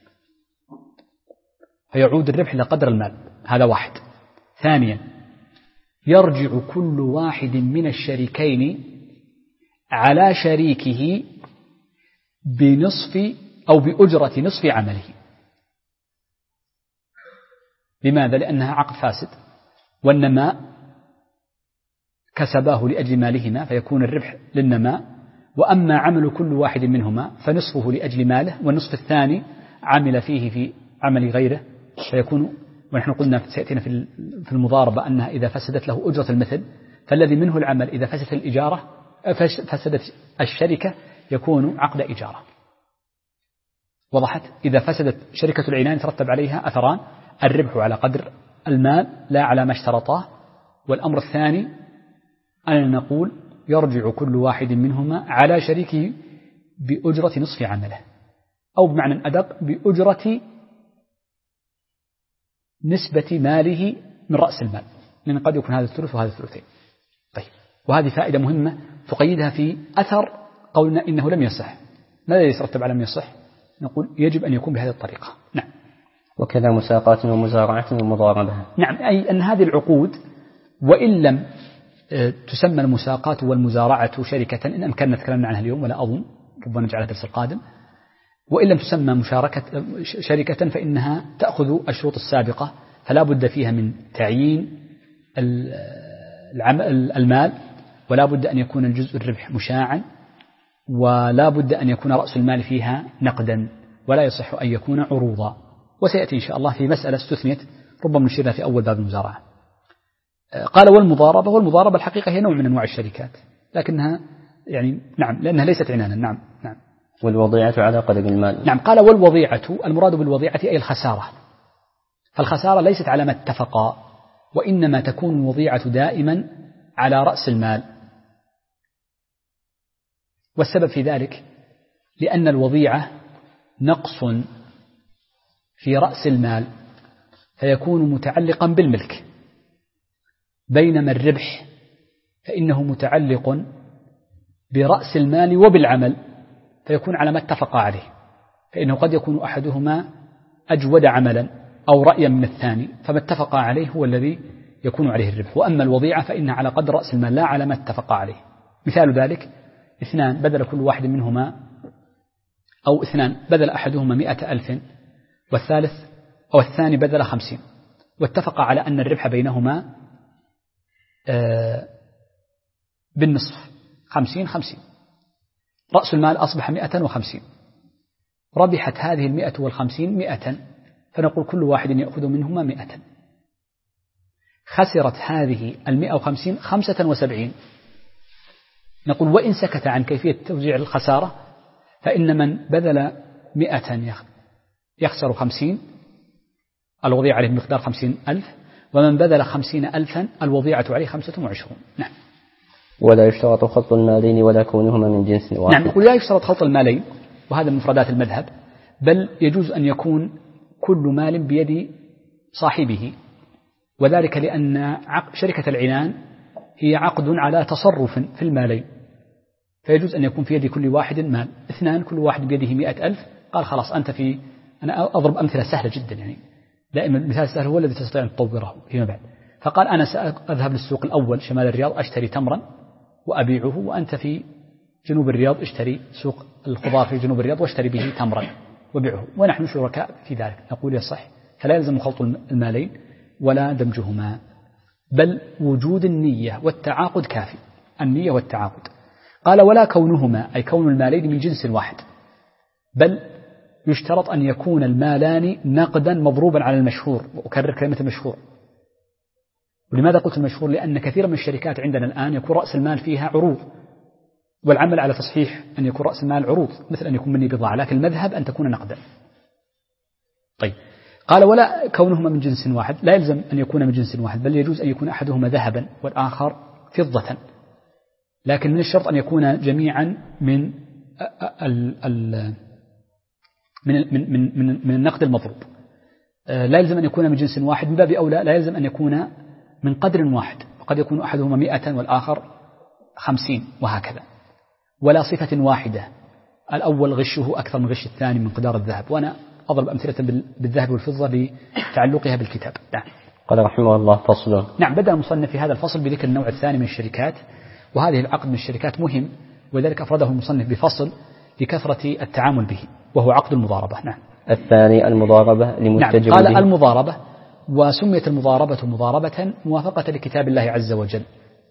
فيعود الربح إلى قدر المال. هذا واحد. ثانيا، يرجع كل واحد من الشريكين على شريكه بنصف أو بأجرة نصف عمله. لماذا؟ لأنها عقد فاسد، والنماء كسباه لأجل مالهما فيكون الربح للنماء، وأما عمل كل واحد منهما فنصفه لأجل ماله، والنصف الثاني عمل فيه في عمل غيره، فيكون، ونحن قلنا سيأتينا في المضاربة أنها إذا فسدت له أجرة المثل، فالذي منه العمل إذا فسدت الإجارة فسدت الشركة يكون عقد إجارة. وضحت؟ إذا فسدت شركة العنان ترتب عليها أثران: الربح على قدر المال لا على ما اشترطاه، والأمر الثاني أننا نقول يرجع كل واحد منهما على شريكه بأجرة نصف عمله، أو بمعنى أدق بأجرة نسبة ماله من رأس المال، لأن قد يكون هذا الثلث وهذا الثلثين. طيب، وهذه فائدة مهمة تقيدها في أثر قولنا إنه لم يصح. ماذا يترتب على لم يصح؟ نقول يجب أن يكون بهذه الطريقة. نعم. وكذا مساقات ومزارعة ومضاربة. نعم، أي أن هذه العقود وإن لم تسمى المساقات والمزارعة شركة، إن أمكننا تكلمنا عنها اليوم ولا أظن، ربما نجعلها الدرس القادم، وإن لم تسمى شركة فإنها تأخذ الشروط السابقة، فلا بد فيها من تعيين المال، ولا بد أن يكون الجزء الربح مشاعا، ولا بد أن يكون رأس المال فيها نقدا، ولا يصح أن يكون عروضا. وسيأتي إن شاء الله في مسألة استثنيت ربما نشيرها في أول باب المزارعة. قال والمضاربة الحقيقة هي نوع من أنواع الشركات، لكنها يعني نعم لأنها ليست عنانا. نعم. والوضيعة على قدر المال. نعم. قال والوضيعة، المراد بالوضيعة أي الخسارة، فالخسارة ليست على ما اتفقا، وإنما تكون الوضيعة دائما على رأس المال. والسبب في ذلك لأن الوضيعة نقص في رأس المال فيكون متعلقا بالملك، بينما الربح فإنه متعلق برأس المال وبالعمل، فيكون على ما اتفق عليه، فإنه قد يكون أحدهما أجود عملا أو رأيا من الثاني، فما اتفق عليه هو الذي يكون عليه الربح. وأما الوضيعة فإنها على قدر رأس المال لا على ما اتفق عليه. مثال ذلك: 2 بذل كل واحد منهما، أو 2 بذل أحدهما 100,000 والثالث أو الثاني بذل 50، واتفق على أن الربح بينهما بالنصف 50-50، رأس المال أصبح 150، ربحت هذه 150 100، فنقول كل واحد يأخذ منهما 100. خسرت هذه 150 75، نقول وإن سكت عن كيفية توزيع الخسارة فإن من بذل 100 يخسر 50، الوضيعة عليه مقدار 50,000، ومن بذل 50,000 الوضيعة عليه 25. نعم. ولا يشترط خلط المالين ولا كونهما من جنس واحد. نعم، نقول لا يشترط خلط المالين، وهذا من مفردات المذهب، بل يجوز أن يكون كل مال بيد صاحبه، وذلك لأن شركة العنان هي عقد على تصرف في المالين، فيجوز أن يكون في يد كل واحد مال، اثنان كل واحد بيده 100,000، قال خلاص أنت في، أنا أضرب أمثلة سهلة جدا يعني، دائما المثال السهل هو الذي تستطيع أن تطوره فيما بعد. فقال أنا سأذهب للسوق الأول شمال الرياض أشتري تمرا وأبيعه، وأنت في جنوب الرياض اشتري سوق الخضار في جنوب الرياض واشتري به تمرا وبيعه، ونحن شركاء في ذلك. نقول يصح، فلا يلزم خلط المالين ولا دمجهما، بل وجود النية والتعاقد كافي، النية والتعاقد. قال ولا كونهما، أي كون المالين من جنس واحد، بل يشترط أن يكون المالان نقدا مضروبا على المشهور، وأكرر كلمة المشهور. ولماذا قلت المشهور؟ لأن كثيرا من الشركات عندنا الآن يكون رأس المال فيها عروض، والعمل على تصحيح أن يكون رأس المال عروض، مثل أن يكون مني بضاعة، لكن المذهب أن تكون نقدا. طيب، قال ولا كونهما من جنس واحد، لا يلزم أن يكون من جنس واحد، بل يجوز أن يكون أحدهما ذهبا والآخر فضة، لكن من الشرط أن يكون جميعا من من النقد المضروب. لا يلزم أن يكون من جنس واحد، من باب أولى لا يلزم أن يكون من قدر واحد، وقد يكون أحدهما 100 والآخر 50 وهكذا. ولا صفة واحدة، الأول غشه أكثر من غش الثاني من مقدار الذهب، وأنا أضرب أمثلة بالذهب والفضة لتعلقها بالكتاب. نعم. قال رحمه الله فصل. نعم، بدأ المصنف في هذا الفصل بذكر النوع الثاني من الشركات، وهذه العقد من الشركات مهم، وذلك أفرده المصنف بفصل لكثرة التعامل به، وهو عقد المضاربة. نعم. الثاني المضاربة لمتجر. نعم. قال المضاربة، وسميت المضاربة مضاربة موافقة لكتاب الله عز وجل.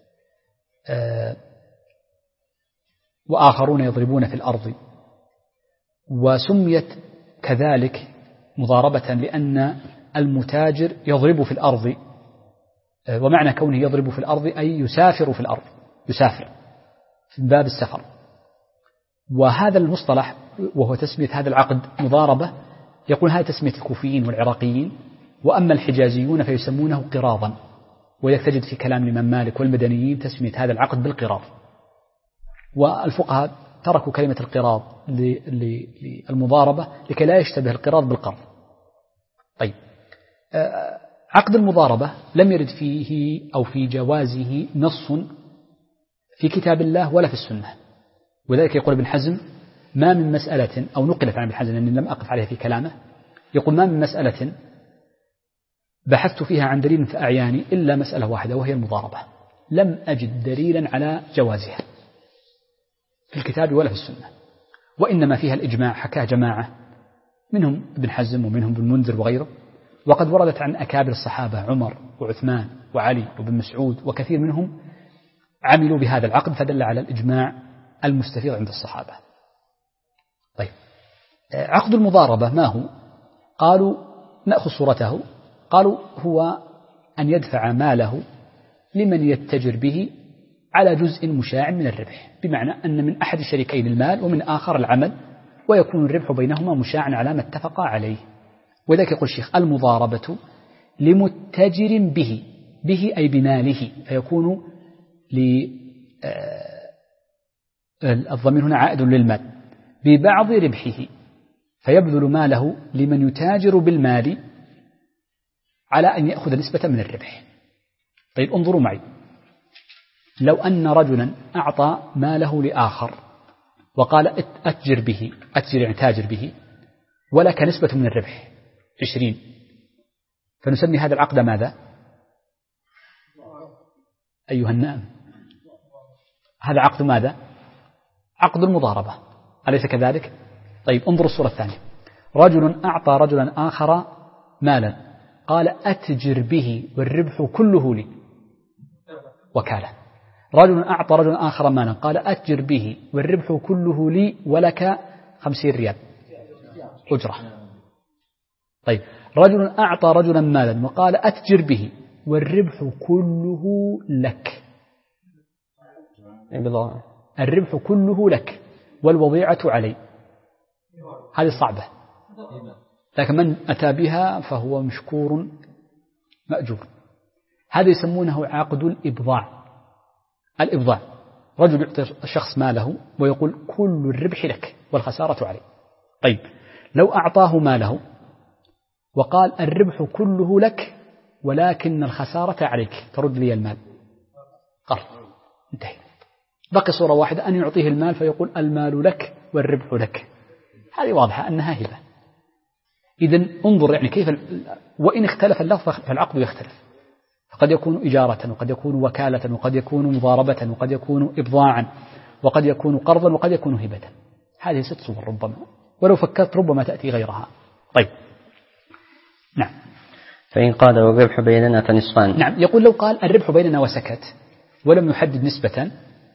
وآخرون يضربون في الأرض، وسميت كذلك مضاربة لأن المتاجر يضرب في الأرض، ومعنى كونه يضرب في الأرض أي يسافر في الأرض، يسافر في باب السفر. وهذا المصطلح وهو تسمية هذا العقد مضاربة، يقول هذه تسمية الكوفيين والعراقيين، وأما الحجازيون فيسمونه قراضا، ويتجد في كلام الإمام مالك والمدنيين تسمية هذا العقد بالقراض. والفقهاء تركوا كلمة القراض للمضاربة لكي لا يشتبه القراض بالقرض. طيب، عقد المضاربة لم يرد فيه أو في جوازه نص في كتاب الله ولا في السنة، وذلك يقول ابن حزم ما من مسألة، أو نقلت عن ابن حزم لأني لم أقف عليها في كلامه، يقول ما من مسألة بحثت فيها عن دليل فأعياني إلا مسألة واحدة وهي المضاربة، لم أجد دليلا على جوازها في الكتاب ولا في السنة، وإنما فيها الإجماع حكاه جماعة منهم ابن حزم ومنهم ابن منذر وغيره، وقد وردت عن أكابر الصحابة عمر وعثمان وعلي وابن مسعود، وكثير منهم عملوا بهذا العقد، فدل على الإجماع المستفيض عند الصحابة. طيب، عقد المضاربة ما هو؟ قالوا نأخذ صورته، قالوا هو أن يدفع ماله لمن يتجر به على جزء مشاع من الربح، بمعنى أن من أحد الشريكين المال ومن آخر العمل، ويكون الربح بينهما مشاعا على ما اتفقا عليه. وذلك يقول الشيخ المضاربة لمتجر به أي بماله، فيكون الضمير هنا عائد للمال ببعض ربحه، فيبذل ماله لمن يتاجر بالمال على أن يأخذ نسبة من الربح. طيب، انظروا معي، لو أن رجلا أعطى ماله لآخر وقال أتجر به، أتجر يعني تاجر به، ولك نسبة من الربح 20، فنسمي هذا العقد ماذا؟ أيها النائم، هذا عقد ماذا؟ عقد المضاربة، أليس كذلك؟ طيب، انظروا الصورة الثانية، رجل أعطى رجلا آخر مالا قال أتجر به والربح كله لي، وكالة. رجل أعطى رجل آخر مالا قال أتجر به والربح كله لي ولك 50 ريال أجرة. طيب رجل أعطى رجلا مالا وقال أتجر به والربح كله لك، الربح كله لك والوضيعة علي، هذه صعبة، لكن من أتى بها فهو مشكور مأجور. هذا يسمونه عقد الإبضاع. الإبضاع رجل يعطي الشخص ماله ويقول كل الربح لك والخسارة علي. طيب لو أعطاه ماله وقال الربح كله لك ولكن الخسارة عليك، ترد لي المال، قرض، انتهي. بقي صورة واحدة أن يعطيه المال فيقول المال لك والربح لك، هذه واضحة أنها هبة. إذن انظر يعني كيف وإن اختلف اللفظ فالعقد يختلف، فقد يكون إجارة وقد يكون وكالة وقد يكون مضاربة وقد يكون إبضاعا وقد يكون قرضا وقد يكون هبة. هذه 6 صور ربما، ولو فكرت ربما تأتي غيرها. طيب نعم. فإن قال والربح بيننا فنصفان. نعم، يقول لو قال الربح بيننا وسكت ولم يحدد نسبة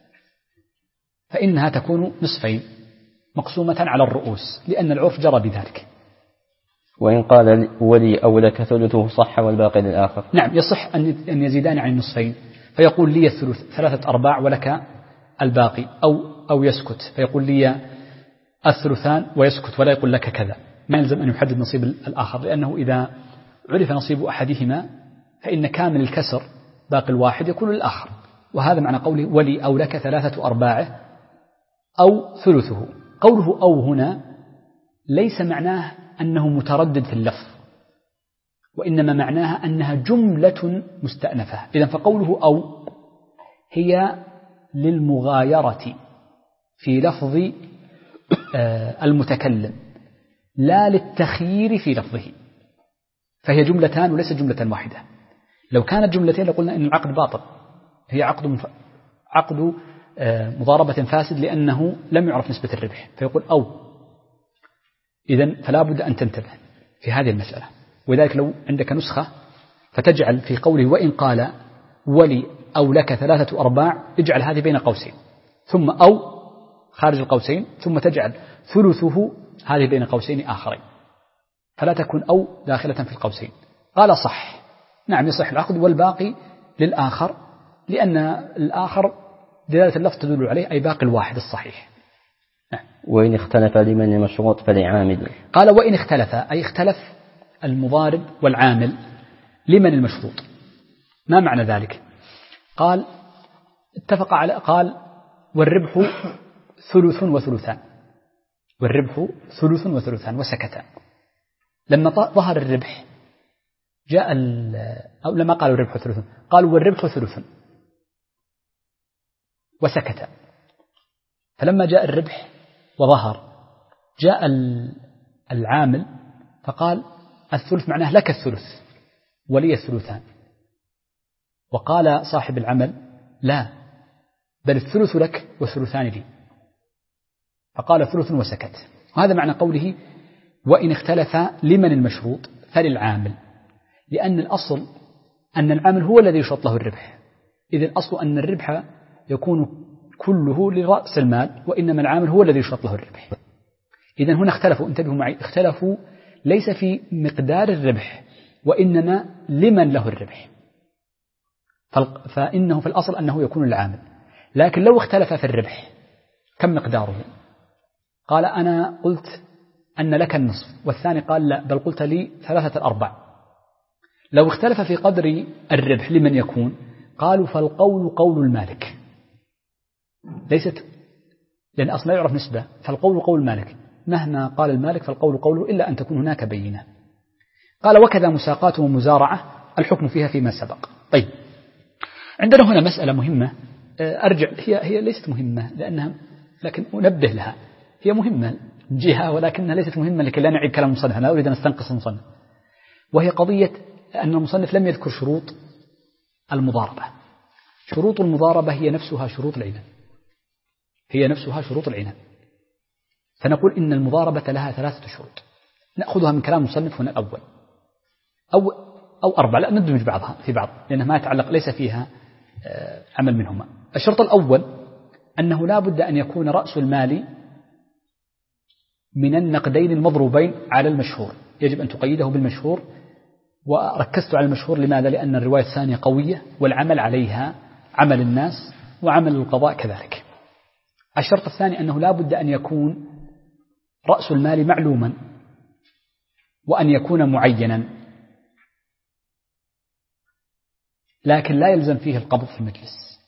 فإنها تكون نصفين مقسومة على الرؤوس لأن العرف جرى بذلك. وإن قال ولي أو لك ثلثه صح والباقي للآخر. نعم، يصح أن يزيدان عن النصفين، فيقول لي الثلث 3/4 ولك الباقي، أو يسكت فيقول لي الثلثان ويسكت ولا يقول لك كذا. ما يلزم أن يحدد نصيب الآخر، لأنه إذا عرف نصيب أحدهما فإن كامل الكسر باقي الواحد يكون للآخر، وهذا معنى قوله ولي أو لك 3/4 أو ثلثه. قوله أو هنا ليس معناه أنه متردد في اللفظ، وإنما معناها أنها جملة مستأنفة. إذن فقوله أو هي للمغايرة في لفظ المتكلم لا للتخيير في لفظه، فهي جملتان وليس جملة واحدة. لو كانت جملتين لقلنا إن العقد باطل، هي عقد مضاربة فاسد لأنه لم يعرف نسبة الربح، فيقول أو. إذن فلا بد أن تنتبه في هذه المسألة. وذلك لو عندك نسخة فتجعل في قوله وإن قال ولي أو لك 3/4 اجعل هذه بين قوسين، ثم أو خارج القوسين، ثم تجعل ثلثه هذه بين قوسين آخرين، فلا تكون أو داخلة في القوسين. قال صح، نعم يصح العقد والباقي للآخر، لأن الآخر دلالة اللفظ تدل عليه أي باقي الواحد الصحيح. وإن اختلف لمن المشروط فلعامل. قال وإن اختلف أي اختلف المضارب والعامل لمن المشروط. ما معنى ذلك؟ قال اتفق على والربح 3 وثلثان، والربح 3 وثلثان وسكتا. لما ظهر الربح جاء أو لما قالوا الربح 3 قالوا والربح 3 وسكتا. فلما جاء الربح وظهر جاء العامل فقال الثلث معناه لك الثلث ولي الثلثان. وقال صاحب العمل لا، بل الثلث لك والثلثان لي، فقال 3 وسكت. وهذا معنى قوله وإن اختلف لمن المشروط فللعامل، لأن الأصل أن العامل هو الذي يشرط له الربح، إذ الأصل أن الربح يكون كله لرأس المال، وإنما العامل هو الذي يشرط له الربح. إذن هنا اختلفوا، انتبهوا معي، اختلفوا ليس في مقدار الربح وإنما لمن له الربح، فإنه في الأصل أنه يكون العامل. لكن لو اختلف في الربح كم مقداره، قال أنا قلت أن لك النصف والثاني قال لا بل قلت لي 3/4، لو اختلف في قدر الربح لمن يكون قالوا فالقول قول المالك، ليست لأن أصلا لا يعرف نسبة، فالقول قول المالك، مهما قال المالك فالقول قوله إلا أن تكون هناك بينة. قال وكذا مساقات ومزارعة الحكم فيها فيما سبق. طيب عندنا هنا مسألة مهمة، أرجع هي ليست مهمة لأنها، لكن أنبه لها، هي مهمة جهة ولكنها ليست مهمة لكي لا نعيد كلام المصنف، لا أريد أن أستنقص المصنف، وهي قضية أن المصنف لم يذكر شروط المضاربة. شروط المضاربة هي نفسها شروط العنان، هي نفسها شروط العنان. فنقول إن المضاربة لها 3 شروط، نأخذها من كلام المصنف هنا الأول أو 4، لا ندمج بعضها في بعض لأنها ما يتعلق ليس فيها عمل منهما. الشرط الأول أنه لا بد أن يكون رأس المال من النقدين المضروبين على المشهور، يجب أن تقيده بالمشهور، وركزت على المشهور لماذا؟ لأن الرواية الثانية قوية والعمل عليها عمل الناس وعمل القضاء كذلك. الشرط الثاني أنه لا بد أن يكون رأس المال معلوما وأن يكون معينا، لكن لا يلزم فيه القبض في المجلس.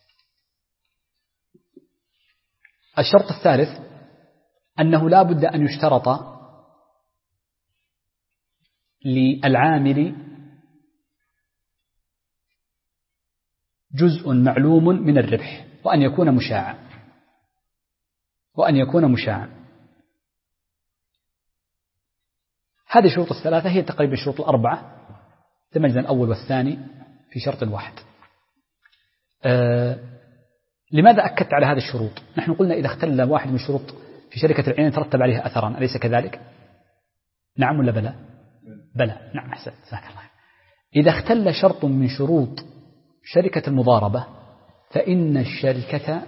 الشرط الثالث أنه لا بد أن يشترط للعامل جزء معلوم من الربح وأن يكون مشاعا. هذه الشروط الثلاثة هي تقريبا الشروط الأربعة، تميزا الأول والثاني في شرط واحد. لماذا أكدت على هذه الشروط؟ نحن قلنا إذا اختل واحد من الشروط في شركة العين ترتب عليها أثران، أليس كذلك؟ نعم ولا بلى؟ بلى، نعم، أحسنت، جزاك الله. إذا اختل شرط من شروط شركة المضاربة فإن الشركة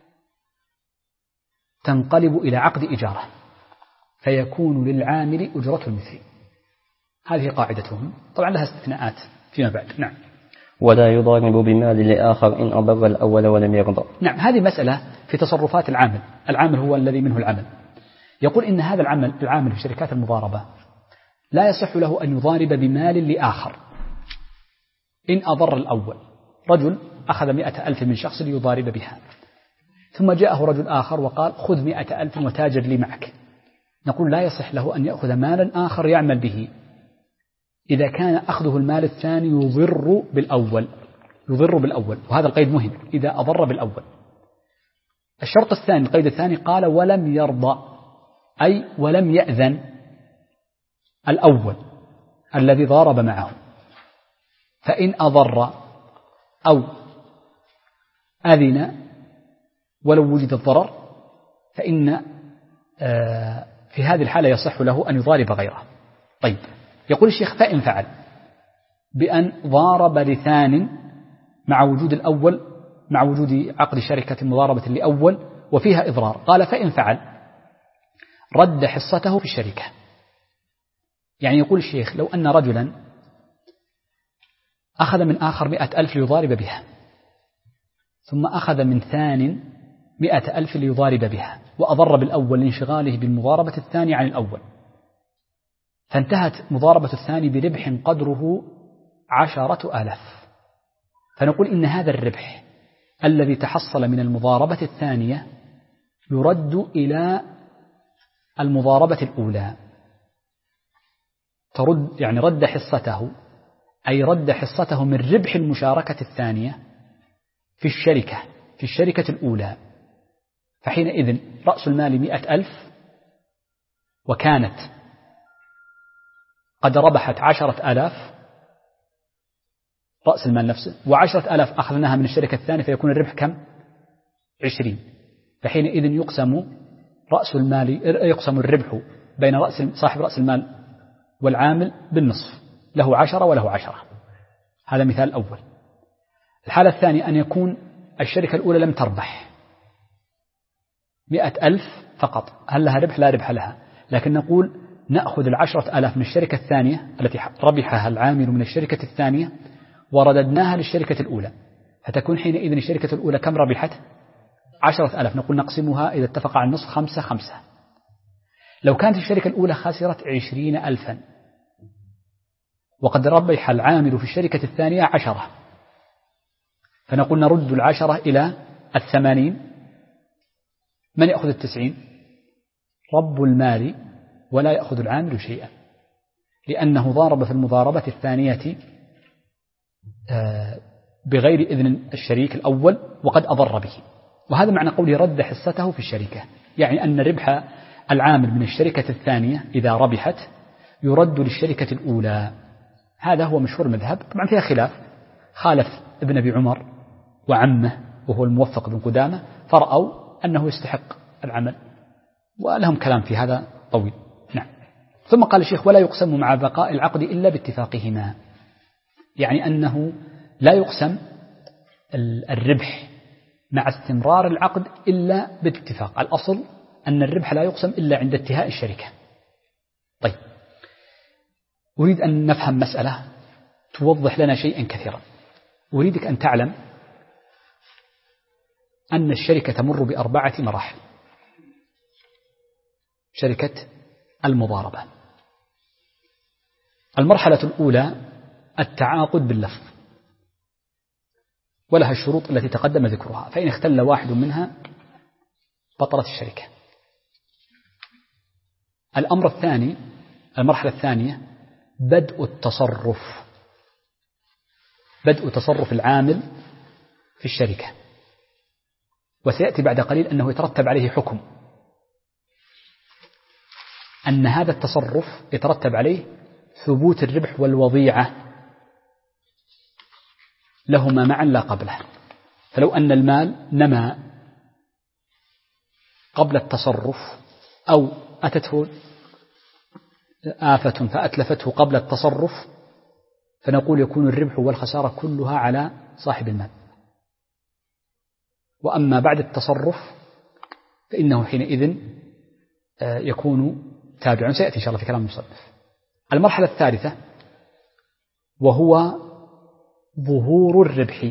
تنقلب إلى عقد إجارة، فيكون للعامل أجرة المثل. هذه قاعدتهم، طبعا لها استثناءات فيما بعد. نعم. ولا يضارب بمال لآخر إن أضر الأول ولم يرضى. نعم، هذه مسألة في تصرفات العامل هو الذي منه العمل. يقول إن هذا العامل في شركات المضاربة لا يصح له أن يضارب بمال لآخر إن أضر الأول. رجل أخذ 100,000 من شخص ليضارب بها، ثم جاءه رجل آخر وقال خذ 100,000 وتاجر لي معك. نقول لا يصح له أن يأخذ مالا آخر يعمل به إذا كان أخذه المال الثاني يضر بالأول، وهذا القيد مهم، إذا أضر بالأول. الشرط الثاني، القيد الثاني، قال ولم يرضى، أي ولم يأذن الأول الذي ضارب معه، فإن أضر أو أذن ولو وجد الضرر فإن في هذه الحالة يصح له أن يضارب غيره. طيب، يقول الشيخ فإن فعل بأن ضارب لثان مع وجود الأول، مع وجود عقد شركة مضاربة لأول وفيها إضرار، قال فإن فعل رد حصته في الشركة. يعني يقول الشيخ لو أن رجلا أخذ من آخر 100,000 ليضارب بها، ثم أخذ من ثان 100,000 ليضارب بها، وأضر بالأول لانشغاله بالمضاربة الثاني عن الأول، فانتهت مضاربة الثاني بربح قدره 10,000. فنقول إن هذا الربح الذي تحصل من المضاربة الثانية يرد إلى المضاربة الأولى، يعني رد حصته، أي رد حصته من ربح المشاركة الثانية في الشركة الأولى. فحينئذ رأس المال 100,000 وكانت قد ربحت 10,000 رأس المال نفسه، و10,000 أخذناها من الشركة الثانية، فيكون الربح كم؟ 20. فحينئذ يقسم الربح بين صاحب رأس المال والعامل بالنصف، له 10 وله 10. هذا مثال الأول. الحالة الثانية أن يكون الشركة الأولى لم تربح 100,000 فقط، هل لها ربح؟ لا ربح لها، لكن نقول نأخذ 10,000 من الشركة الثانية التي ربحها العامل من الشركة الثانية ورددناها للشركة الأولى، فتكون حينئذ الشركة الأولى كم ربحت؟ 10,000. نقول نقسمها إذا اتفق على النصف 5-5. لو كانت الشركة الأولى خسرت 20,000 وقد ربح العامل في الشركة الثانية 10، فنقول نرد 10 إلى 80. من يأخذ 90؟ رب المال، ولا يأخذ العامل شيئا، لأنه ضارب في المضاربة الثانية بغير إذن الشريك الأول وقد أضر به. وهذا معنى قوله رد حصته في الشركة، يعني أن ربح العامل من الشركة الثانية إذا ربحت يرد للشركة الأولى. هذا هو مشهور المذهب. طبعا فيها خلاف، خالف ابن أبي عمر وعمه وهو الموفق بن قدامة، فرأوا أنه يستحق العمل، ولهم كلام في هذا طويل. نعم. ثم قال الشيخ ولا يقسم مع بقاء العقد إلا باتفاقهما، يعني أنه لا يقسم الربح مع استمرار العقد إلا بالاتفاق. الأصل أن الربح لا يقسم إلا عند انتهاء الشركة. طيب، أريد أن نفهم مسألة توضح لنا شيئا كثيرا. أريدك أن تعلم أن الشركة تمر ب4 مراحل. شركة المضاربة، المرحلة الأولى التعاقد باللفظ، ولها الشروط التي تقدم ذكرها، فإن اختل واحد منها بطلت الشركة. الأمر الثاني، المرحلة الثانية بدء التصرف، بدء تصرف العامل في الشركة، وسيأتي بعد قليل أنه يترتب عليه حكم، أن هذا التصرف يترتب عليه ثبوت الربح والوضيعة لهما معا لا قبله. فلو أن المال نما قبل التصرف أو أتته آفة فأتلفته قبل التصرف، فنقول يكون الربح والخسارة كلها على صاحب المال. وأما بعد التصرف فإنه حينئذ يكون تابعا، سيأتي إن شاء الله في كلام المصنف. المرحلة الثالثة وهو ظهور الربح،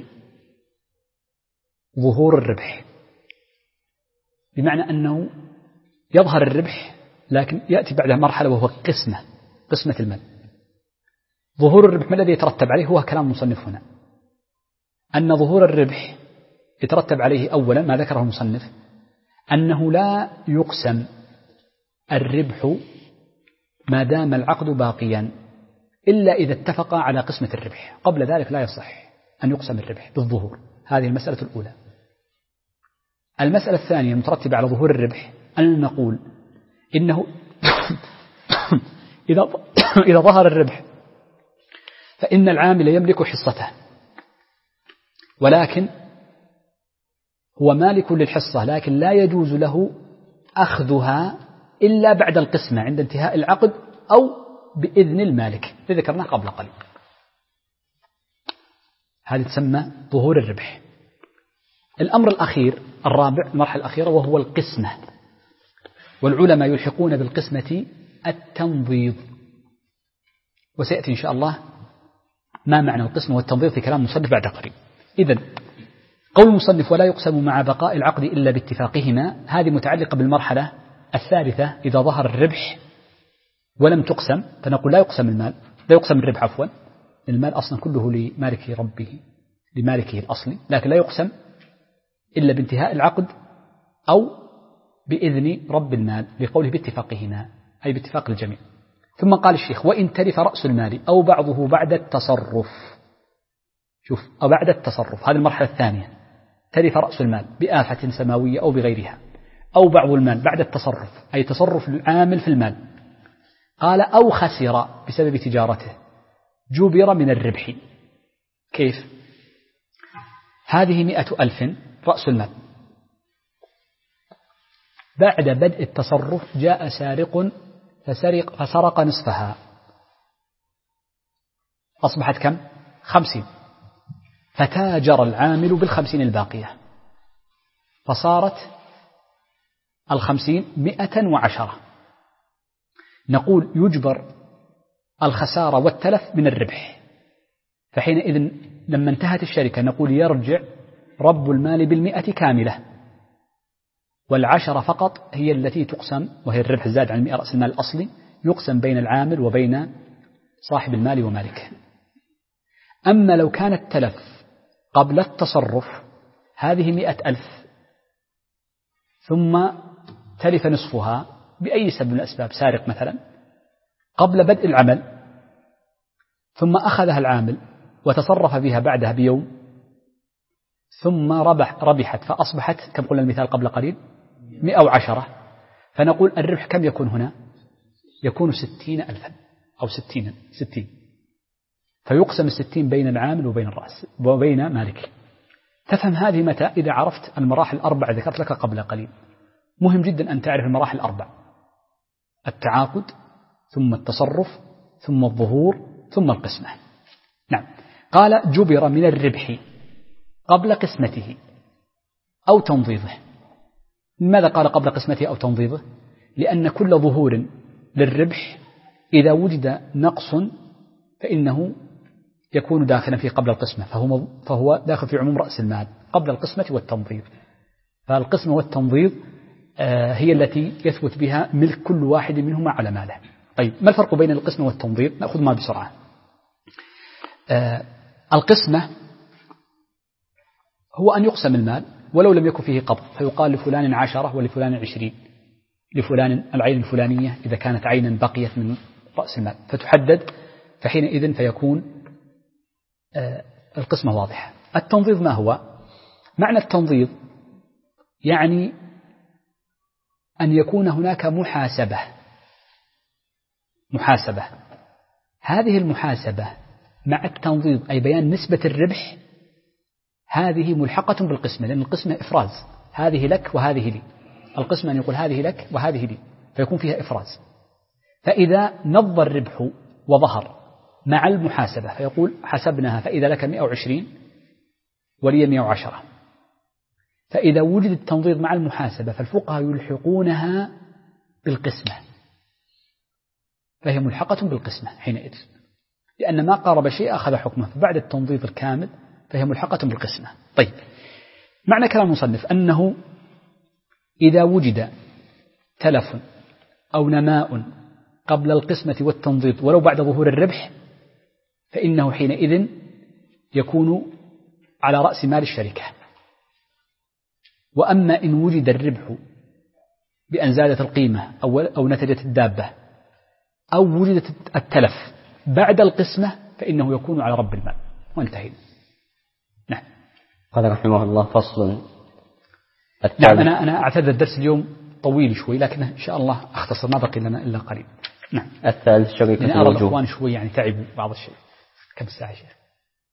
ظهور الربح بمعنى أنه يظهر الربح، لكن يأتي بعدها مرحلة وهو قسمة المال. ظهور الربح ما الذي يترتب عليه؟ هو كلام المصنف هنا، أن ظهور الربح يترتب عليه أولا ما ذكره المصنف، أنه لا يقسم الربح ما دام العقد باقيا إلا إذا اتفق على قسمة الربح، قبل ذلك لا يصح أن يقسم الربح بالظهور. هذه المسألة الأولى. المسألة الثانية المترتبة على ظهور الربح أن نقول إنه إذا ظهر الربح فإن العامل يملك حصته، ولكن هو مالك للحصة، لكن لا يجوز له أخذها إلا بعد القسمة عند انتهاء العقد أو بإذن المالك، ذكرناه قبل قليل. هذه تسمى ظهور الربح. الأمر الأخير الرابع، المرحلة الأخيرة، وهو القسمة، والعلماء يلحقون بالقسمة التنضيض، وسيأتي إن شاء الله ما معنى القسمة والتنضيض في كلام المصنف بعد قليل. إذن قول المصنف ولا يقسم مع بقاء العقد إلا باتفاقهما، هذه متعلقة بالمرحلة الثالثة. إذا ظهر الربح ولم تقسم فنقول لا يقسم المال، لا يقسم الربح عفوا، المال أصلا كله لمالكه ربه، لمالكه الأصلي، لكن لا يقسم إلا بانتهاء العقد أو بإذن رب المال، لقوله باتفاقهما أي باتفاق الجميع. ثم قال الشيخ وإن تلف رأس المال أو بعضه بعد التصرف، شوف، أو بعد التصرف، هذه المرحلة الثانية، تلف رأس المال بآفة سماوية أو بغيرها، أو بعض المال بعد التصرف أي تصرف العامل في المال، قال أو خسر بسبب تجارته جبر من الربح. كيف؟ هذه 100,000 رأس المال، بعد بدء التصرف جاء سارق فسرق نصفها، أصبحت كم؟ 50، فتاجر العامل بال50 الباقية، فصارت 50 110. نقول يجبر الخسارة والتلف من الربح، فحينئذ لما انتهت الشركة نقول يرجع رب المال 100 كاملة، وال10 فقط هي التي تقسم، وهي الربح الزاد عن 100 رأس المال الأصلي، يقسم بين العامل وبين صاحب المال ومالكه. أما لو كان التلف قبل التصرف، هذه 100,000 ثم تلف نصفها بأي سبب من الأسباب، سارق مثلا، قبل بدء العمل، ثم أخذها العامل وتصرف بها بعدها بيوم، ثم ربحت فأصبحت كم قلنا المثال قبل قليل 110، فنقول الربح كم يكون هنا؟ يكون 60,000 أو 60، فيقسم 60 بين العامل وبين الرأس وبين مالك. تفهم هذه متى؟ إذا عرفت المراحل الأربع ذكرت لك قبل قليل. مهم جدا أن تعرف المراحل الأربع: التعاقد، ثم التصرف، ثم الظهور، ثم القسمة. نعم. قال جبر من الربح قبل قسمته، أو تنظيظه. لماذا قال قبل قسمته أو تنظيظه؟ لأن كل ظهور للربح إذا وجد نقص فإنه يكون داخلا في قبل القسمة، فهو داخل في عموم رأس المال قبل القسمة والتنظيظ. فالقسمة والتنظيظ هي التي يثبت بها ملك كل واحد منهما على ماله. طيب، ما الفرق بين القسمة والتنظيظ؟ نأخذ ما بسرعة. القسمة هو أن يقسم المال ولو لم يكن فيه قبض، فيقال لفلان 10 ولفلان 20، لفلان العين الفلانية إذا كانت عينا بقيت من رأس المال فتحدد، فحينئذ فيكون القسمة واضحة. التنظيظ ما هو؟ معنى التنظيظ يعني أن يكون هناك محاسبة. هذه المحاسبة مع التنظيظ أي بيان نسبة الربح، هذه ملحقة بالقسمة، لأن القسمة إفراز، هذه لك وهذه لي. القسمة أن يقول هذه لك وهذه لي، فيكون فيها إفراز. فإذا نض الربح وظهر مع المحاسبة فيقول حسبناها فإذا لك 120 ولي 110. فإذا وجد التنظيظ مع المحاسبة فالفقهاء يلحقونها بالقسمة، فهي ملحقة بالقسمة حينئذ، لأن ما قارب شيء أخذ حكمه، فبعد التنظيظ الكامل فهي ملحقة بالقسمة. طيب، معنى كلام المصنف أنه إذا وجد تلف أو نماء قبل القسمة والتنظيظ ولو بعد ظهور الربح فإنه حينئذ يكون على رأس مال الشركة. وأما إن وجد الربح بأن زادت القيمة أو نتجت الدابة أو وجدت التلف بعد القسمة فإنه يكون على رب المال. وانتهينا. نعم. قال رحمه الله: فصل. نعم، أنا أعتذر الدرس اليوم طويل شوي، لكن إن شاء الله أختصر، ما بقي لنا إلا قليل. نعم. الثالث شركة الوجوه. أرى الأخوان شوي يعني تعبوا بعض الشيء. كم ساعة يا شيخ؟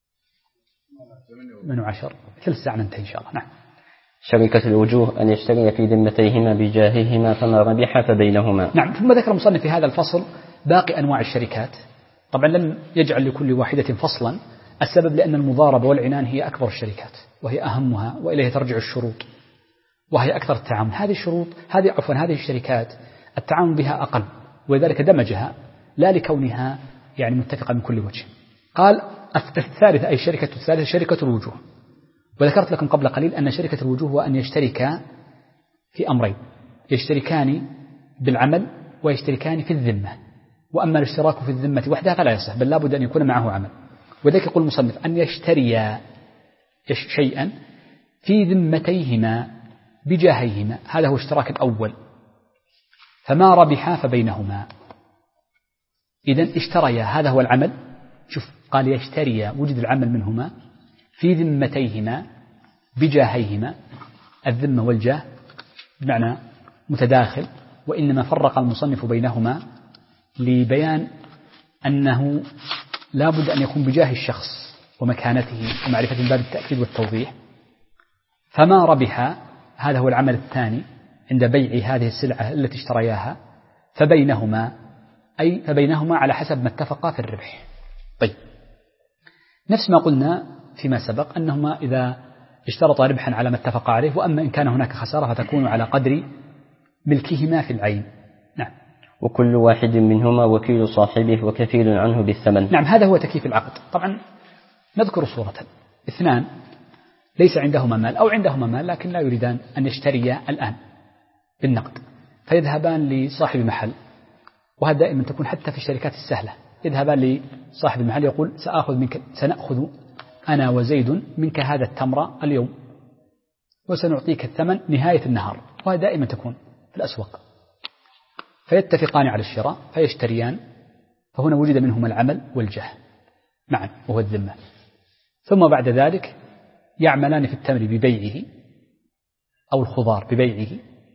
18 ثلث ساعة ننتهي إن شاء الله. نعم. شركة الوجوه أن يشتري في ذمتيهما بجاههما فما ربح فبينهما. نعم. ثم ذكر المصنف في هذا الفصل باقي أنواع الشركات. طبعا لم يجعل لكل واحدة فصلا، السبب لأن المضاربة والعنان هي أكبر الشركات وهي أهمها، وإليه ترجع الشروط وهي أكثر التعامل. هذه الشركات التعامل بها أقل، ولذلك دمجها لا لكونها يعني متفقة من كل وجه. قال الثالثة أي الشركة الثالثة شركة الوجوه. وذكرت لكم قبل قليل أن شركة الوجوه هو أن يشتركا في أمرين: يشتركان بالعمل ويشتركان في الذمة. وأما الاشتراك في الذمة وحدها فلا يصح، بل لابد أن يكون معه عمل. وذلك يقول المصنف أن يشتريا شيئا في ذمتيهما بجاهيهما، هذا هو اشتراك الأول، فما ربحا فبينهما. إذن اشتريا، هذا هو العمل. شوف، قال يشتريا، وجد العمل منهما، في ذمتيهما بجاهيهما. الذمة والجاه بمعنى متداخل، وإنما فرق المصنف بينهما لبيان أنه لا بد أن يكون بجاه الشخص ومكانته ومعرفة من باب التأكيد والتوضيح. فما ربح، هذا هو العمل الثاني عند بيع هذه السلعة التي اشترياها، فبينهما أي فبينهما على حسب ما اتفقا في الربح. طيب، نفس ما قلنا فيما سبق أنهما إذا اشترطا ربحا على ما اتفقا عليه، وأما إن كان هناك خسارة فتكون على قدر ملكهما في العين. نعم. وكل واحد منهما وكيل صاحبه وكفيل عنه بالثمن. نعم، هذا هو تكييف العقد. طبعا نذكر صورة: اثنان ليس عندهما مال أو عندهما مال لكن لا يريدان أن يشتريا الآن بالنقد، فيذهبان لصاحب محل، وهذا دائما تكون حتى في الشركات السهلة. يذهبان لصاحب المحل يقول: سنأخذ أنا وزيد منك هذا التمر اليوم وسنعطيك الثمن نهاية النهار. وهذا دائما تكون في الأسواق. فيتفقان على الشراء فيشتريان، فهنا وجد منهما العمل والجاه معا وهو الذمة. ثم بعد ذلك يعملان في التمر ببيعه أو الخضار ببيعه،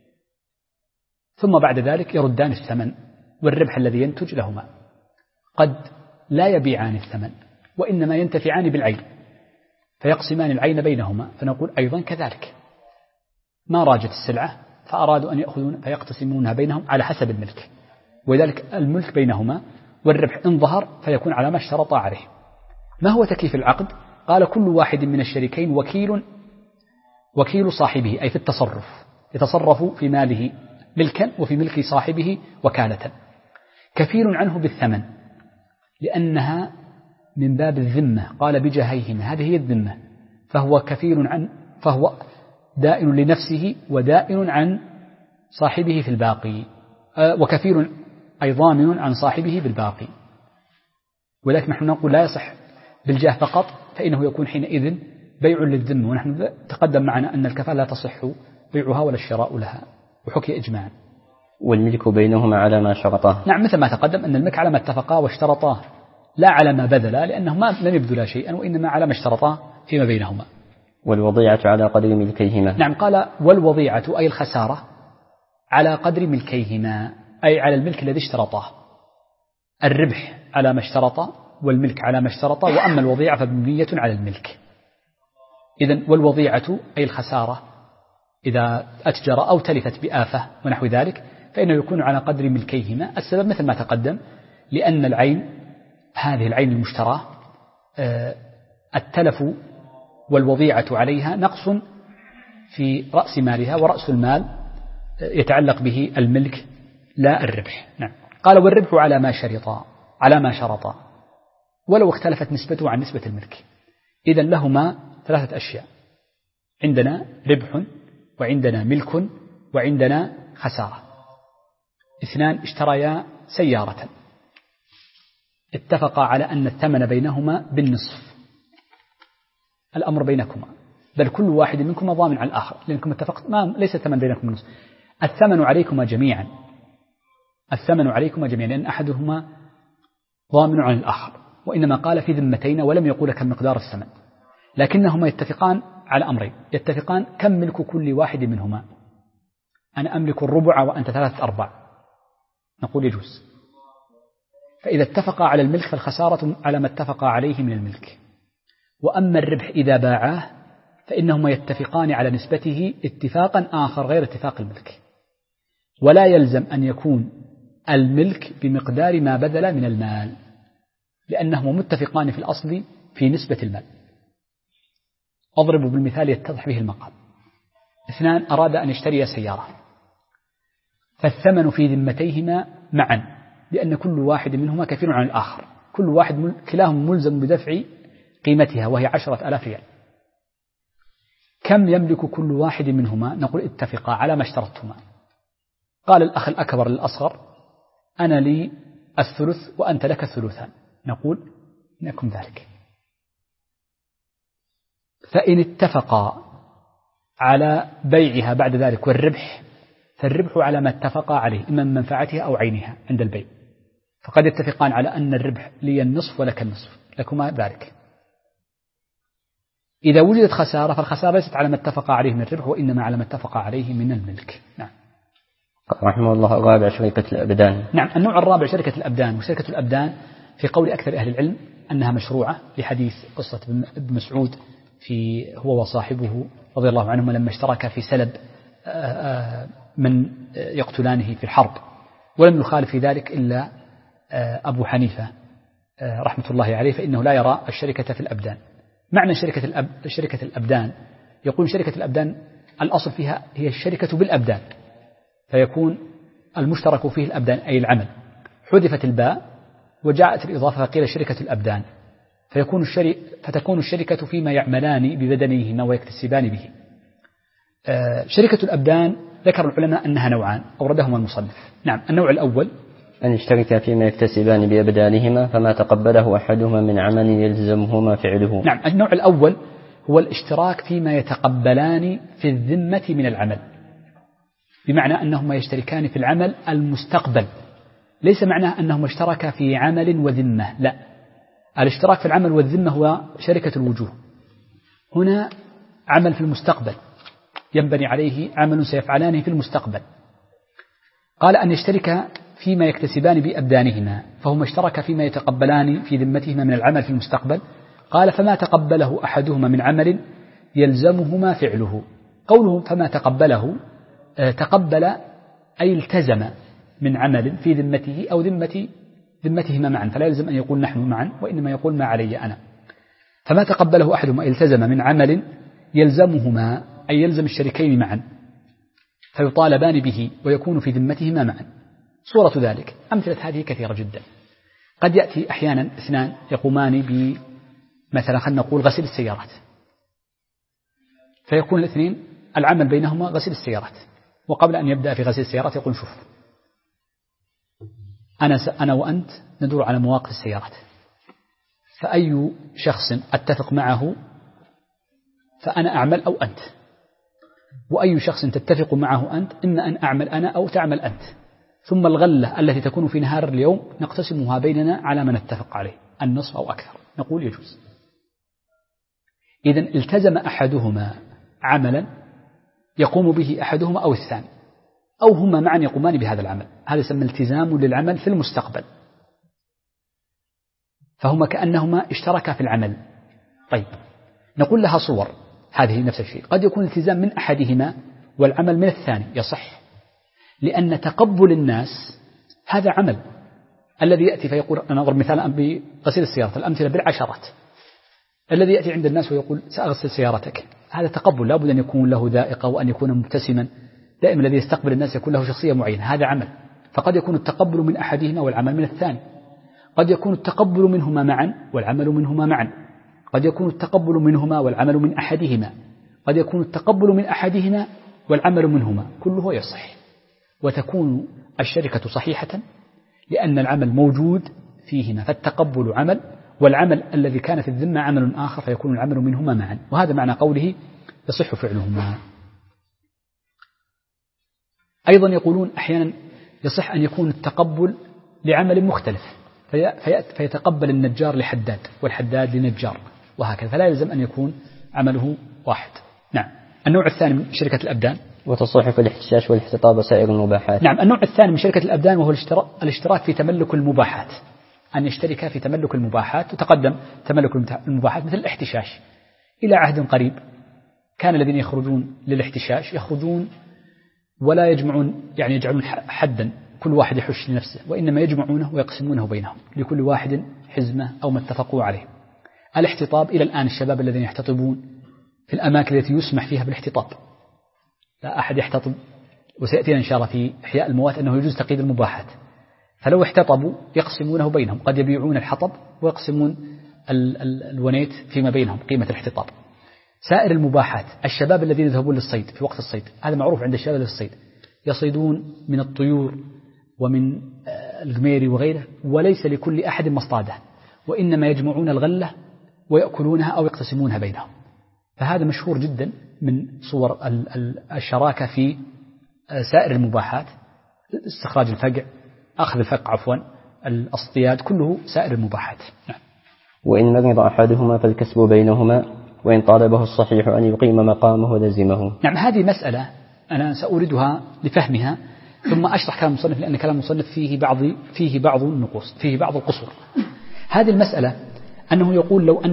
ثم بعد ذلك يردان الثمن والربح الذي ينتج لهما. قد لا يبيعان الثمن وإنما ينتفعان بالعين، فيقسمان العين بينهما. فنقول أيضا كذلك: ما راجت السلعة فأرادوا أن يأخذون فيقتسمونها بينهم على حسب الملك، وذلك الملك بينهما، والربح إن ظهر فيكون على ما اشترطا عليه. ما هو تكييف العقد؟ قال: كل واحد من الشريكين وكيل وكيل صاحبه أي في التصرف، يتصرف في ماله ملكا وفي ملك صاحبه وكالة. كفيل عنه بالثمن لأنها من باب الذمة، قال بجهيهما، هذه هي الذمة، فهو كفيل عن، فهو دائن لنفسه ودائن عن صاحبه في الباقي، وكفيل أي ضامن عن صاحبه بالباقي. ولكن نحن نقول لا يصح بالجاه فقط، فإنه يكون حينئذ بيع للذمة، ونحن تقدم معنا أن الكفالة لا تصح بيعها ولا الشراء لها، وحكي إجماعا. والملك بينهما على ما شرطاه. نعم، مثل ما تقدم أن الملك على ما اتفقا واشترطاه، لا على ما بذلا، لأنهما لم يبذلا شيئا، وإنما على ما اشترطاه فيما بينهما. والوضيعة على قدر ملكيهما. نعم، قال والوضيعة أي الخسارة على قدر ملكيهما، أي على الملك الذي اشترطاه. الربح على ما اشترط والملك على ما اشترط، وأما الوضيعة فمبنية على الملك. إذن والوضيعة أي الخسارة إذا أتجر أو تلفت بآفة ونحو ذلك فإنه يكون على قدر ملكيهما. السبب مثل ما تقدم، لأن العين، هذه العين المشتراه، التلف والوضيعة عليها نقص في رأس مالها، ورأس المال يتعلق به الملك لا الربح. نعم. قال والربح على ما شرطا ولو اختلفت نسبته عن نسبة الملك. إذن لهما ثلاثة أشياء، عندنا ربح وعندنا ملك وعندنا خسارة. اثنان اشتريا سيارة، اتفقا على أن الثمن بينهما بالنصف، الأمر بينكما، بل كل واحد منكما ضامن على الآخر، لأنكم اتفقت ليس الثمن بينكم بالنصف، الثمن عليكما جميعا، لأن أحدهما ضامن عن الآخر، وإنما قال في ذمتين ولم يقول كم مقدار الثمن، لكنهما يتفقان على أمرين، يتفقان كم ملك كل واحد منهما، أنا أملك الربع وأنت 3/4، نقول يجوز. فإذا اتفقا على الملك فالخسارة على ما اتفقا عليه من الملك. وأما الربح إذا باعاه فإنهما يتفقان على نسبته اتفاقا آخر غير اتفاق الملك، ولا يلزم أن يكون الملك بمقدار ما بذل من المال، لأنهما متفقان في الأصل في نسبة المال. أضرب بالمثال يتضح به المقال. اثنان أراد أن يشتري سيارة، فالثمن في ذمتيهما معا، لأن كل واحد منهما كفيل عن الآخر، كلاهم ملزم بدفع قيمتها وهي 10,000 ريال. كم يملك كل واحد منهما؟ نقول اتفقا على ما اشترطهما. قال الأخ الأكبر للأصغر أنا لي الثلث وأنت لك الثلثان، نقول نكن ذلك. فإن اتفقا على بيعها بعد ذلك والربح، فالربح على ما اتفقا عليه إما من منفعتها أو عينها عند البيع، فقد يتفقان على أن الربح لي النصف ولك النصف، لكما ذلك. إذا وجدت خسارة فالخسارة ليست على ما اتفق عليه من الربح، وإنما على ما اتفق عليه من الملك. نعم. رحمه الله. الرابع شركة الأبدان. نعم، النوع الرابع شركة الأبدان. وشركة الأبدان في قول أكثر أهل العلم أنها مشروعة لحديث قصة ابن مسعود هو وصاحبه رضي الله عنهما لما اشتركا في سلب من يقتلانه في الحرب، ولم يخالف في ذلك إلا أبو حنيفة رحمة الله عليه، فإنه لا يرى الشركة في الأبدان. معنى شركة الأبدان، يقول شركة الأبدان الأصل فيها هي الشركة بالأبدان، فيكون المشترك فيه الأبدان أي العمل، حذفت الباء وجاءت الإضافة فقيل شركة الأبدان، فتكون الشركة فيما يعملان ببدنيهما ويكتسبان به. شركة الأبدان ذكر العلماء أنها نوعان أوردهما المصنف. نعم، النوع الأول أن يشتركا فيما يكتسبان بأبدانهما، فما تقبله أحدهما من عمل يلزمهما فعله. نعم، النوع الأول هو الاشتراك فيما يتقبلان في الذمة من العمل، بمعنى أنهما يشتركان في العمل المستقبل، ليس معناه أنهما اشتركا في عمل وذمة، لا، الاشتراك في العمل والذمة هو شركة الوجوه، هنا عمل في المستقبل ينبني عليه عمل سيفعلانه في المستقبل. قال أن يشترك فيما يكتسبان بأبدانهما، فهما اشترك فيما يتقبلان في ذمتهما من العمل في المستقبل. قال فما تقبله أحدهما من عمل يلزمهما فعله. قوله فما تقبله، تقبل أي التزم من عمل في ذمته أو ذمتهما معا، فلا يلزم أن يقول نحن معا، وإنما يقول ما علي أنا. فما تقبله أحدهما التزم من عمل يلزمهما أن يلزم الشريكين معا فيطالبان به ويكون في ذمتهما معا. صورة ذلك أمثلة هذه كثيرة جدا. قد يأتي أحيانا اثنان يقومان مثلا خلينا نقول غسيل السيارات، فيكون الاثنين العمل بينهما غسيل السيارات، وقبل أن يبدأ في غسيل السيارات يقول شوف أنا وأنت ندور على مواقف السيارات، فأي شخص أتفق معه فأنا أعمل أو أنت، وأي شخص تتفق معه أنت إما أن أعمل أنا أو تعمل أنت، ثم الغلة التي تكون في نهار اليوم نقتسمها بيننا على ما نتفق عليه النصف أو أكثر، نقول يجوز. إذن التزم أحدهما عملا يقوم به أحدهما أو الثاني، أو هما معا يقومان بهذا العمل، هذا يسمى التزام للعمل في المستقبل، فهما كأنهما اشتركا في العمل. طيب نقول لها صور هذه نفس الشيء، قد يكون التزام من أحدهما والعمل من الثاني يصح، لأن تقبل الناس هذا عمل. الذي يأتي فيقول أنا أضرب مثال بغسيل السيارة، الأمثلة بالعشرات. الذي يأتي عند الناس ويقول سأغسل سيارتك، هذا تقبل، لابد أن يكون له ذائقة وأن يكون مبتسما دائما. الذي يستقبل الناس يكون له شخصية معينة، هذا عمل. فقد يكون التقبل من أحدهما والعمل من الثاني، قد يكون التقبل منهما معا والعمل منهما معا، قد يكون التقبل منهما والعمل من أحدهما، قد يكون التقبل من أحدهما والعمل منهما، كله يصح، وتكون الشركة صحيحة لأن العمل موجود فيهما، فالتقبل عمل والعمل الذي كان في الذمة عمل آخر، فيكون العمل منهما معا. وهذا معنى قوله يصح فعلهما. أيضا يقولون أحيانا يصح أن يكون التقبل لعمل مختلف، فيتقبل النجار لحداد والحداد لنجار وهكذا، فلا يلزم أن يكون عمله واحد. نعم. النوع الثاني من شركة الأبدان وتصح في الاحتشاش والاحتطاب وسائر المباحات. نعم. النوع الثاني من شركة الأبدان وهو الاشتراك في تملك المباحات، أن يشترك في تملك المباحات. وتقدم تملك المباحات مثل الاحتشاش. إلى عهد قريب كان الذين يخرجون للاحتشاش يخرجون ولا يجمعون، يعني يجعلون حدا كل واحد يحش لنفسه، وإنما يجمعونه ويقسمونه بينهم لكل واحد حزمة أو ما اتفقوا عليه. الاحتطاب إلى الآن الشباب الذين يحتطبون في الأماكن التي يسمح فيها بالاحتطاب، لا أحد يحتطب، وسيأتينا إن شاء الله في إحياء الموات أنه يجوز تقييد المباحات. فلو احتطبوا يقسمونه بينهم، قد يبيعون الحطب ويقسمون الونيت فيما بينهم قيمة الاحتطاب. سائر المباحات الشباب الذين يذهبون للصيد في وقت الصيد، هذا معروف عند الشباب للصيد، يصيدون من الطيور ومن الغمير وغيره، وليس لكل أحد مصطادة، وإنما يجمعون الغلة ويأكلونها أو يقتسمونها بينهم. فهذا مشهور جدا من صور الشراكة في سائر المباحات، استخراج الفقع، أخذ الفقع عفوا، الاصطياد، كله سائر المباحات. نعم. وإن مرض أحدهما فالكسب بينهما، وإن طالبه الصحيح أن يقيم مقامه لزمه. نعم. هذه مسألة أنا سأوردها لفهمها ثم أشرح كلام المصنف، لأن كلام المصنف فيه بعض النقوص، فيه بعض القصور. هذه المسألة أنه يقول لو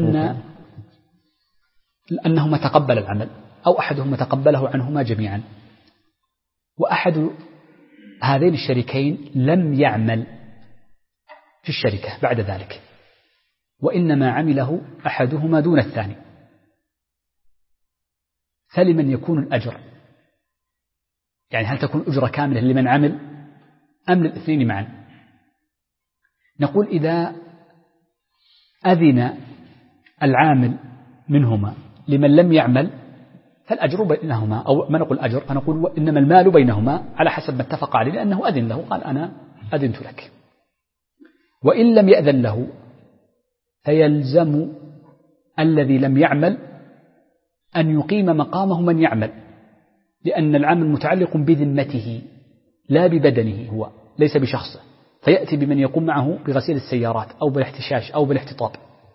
أنهما تقبل العمل أو أحدهما تقبله عنهما جميعا، وأحد هذين الشريكين لم يعمل في الشركة بعد ذلك، وإنما عمله أحدهما دون الثاني، فلمن يكون الأجر؟ يعني هل تكون أجرة كاملة لمن عمل أم للاثنين معا؟ نقول إذا أذن العامل منهما لمن لم يعمل فالأجر بينهما، أو ما نقول أجر، فنقول إنما المال بينهما على حسب ما اتفق عليه، لأنه أذن له، قال أنا أذنت لك. وإن لم يأذن له فيلزم الذي لم يعمل أن يقيم مقامه من يعمل، لأن العمل متعلق بذمته لا ببدنه، هو ليس بشخصه، فيأتي بمن يقوم معه بغسيل السيارات أو بالاحتشاش أو بالاحتطاب.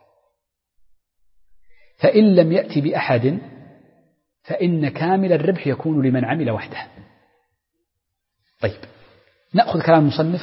فإن لم يأتي بأحد فإن كامل الربح يكون لمن عمل وحده. طيب نأخذ كلام المصنف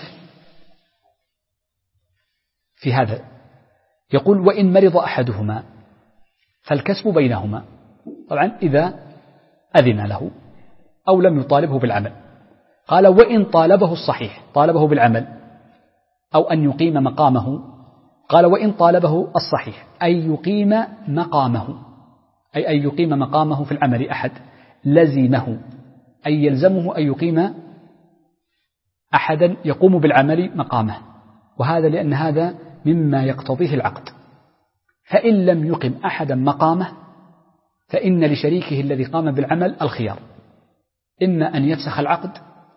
في هذا، يقول وإن مرض أحدهما فالكسب بينهما. طبعا إذا أذن له أو لم يطالبه بالعمل. قال وإن طالبه الصحيح، طالبه بالعمل أو أن يقيم مقامه. قال وإن طالبه الصحيح أي يقيم مقامه، أي أن يقيم مقامه في العمل أحد، لزمه أي يلزمه أن يقيم أحدا يقوم بالعمل مقامه، وهذا لأن هذا مما يقتضيه العقد. فإن لم يقم أحدا مقامه فإن لشريكه الذي قام بالعمل الخيار، إما أن يفسخ العقد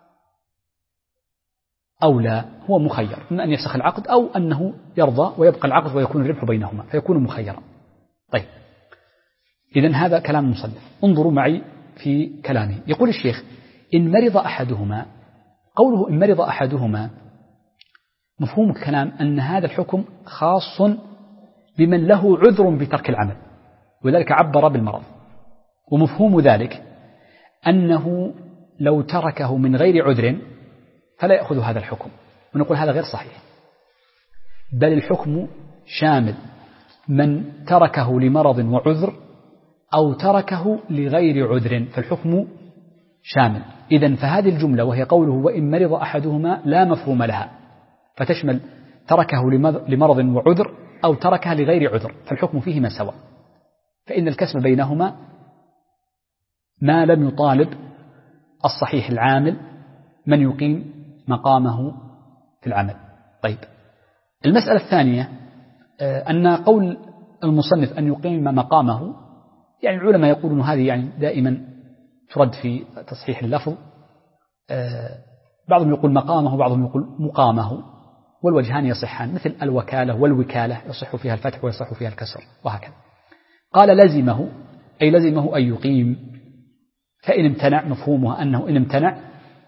أو لا، هو مخير، إما أن يفسخ العقد أو أنه يرضى ويبقى العقد ويكون الربح بينهما فيكون مخيرا. طيب، إذن هذا كلام المصنف. انظروا معي في كلامه. يقول الشيخ: إن مرض أحدهما. قوله إن مرض أحدهما مفهوم الكلام أن هذا الحكم خاص بمن له عذر بترك العمل، وذلك عبر بالمرض. ومفهوم ذلك أنه لو تركه من غير عذر فلا يأخذ هذا الحكم، ونقول هذا غير صحيح، بل الحكم شامل من تركه لمرض وعذر أو تركه لغير عذر، فالحكم شامل. إذن فهذه الجملة وهي قوله وإن مرض أحدهما لا مفهوم لها، فتشمل تركه لمرض وعذر أو تركها لغير عذر، فالحكم فيهما سواء، فإن الكسب بينهما ما لم يطالب الصحيح العامل من يقيم مقامه في العمل. طيب، المسألة الثانية أن قول المصنف أن يقيم مقامه، يعني العلماء يقولون هذه يعني دائما ترد في تصحيح اللفظ، بعضهم يقول مقامه وبعضهم يقول مقامه، والوجهان يصحان، مثل الوكالة والوكالة يصح فيها الفتح ويصح فيها الكسر وهكذا. قال لزمه أي لزمه أن يقيم، فإن امتنع مفهومها أنه إن امتنع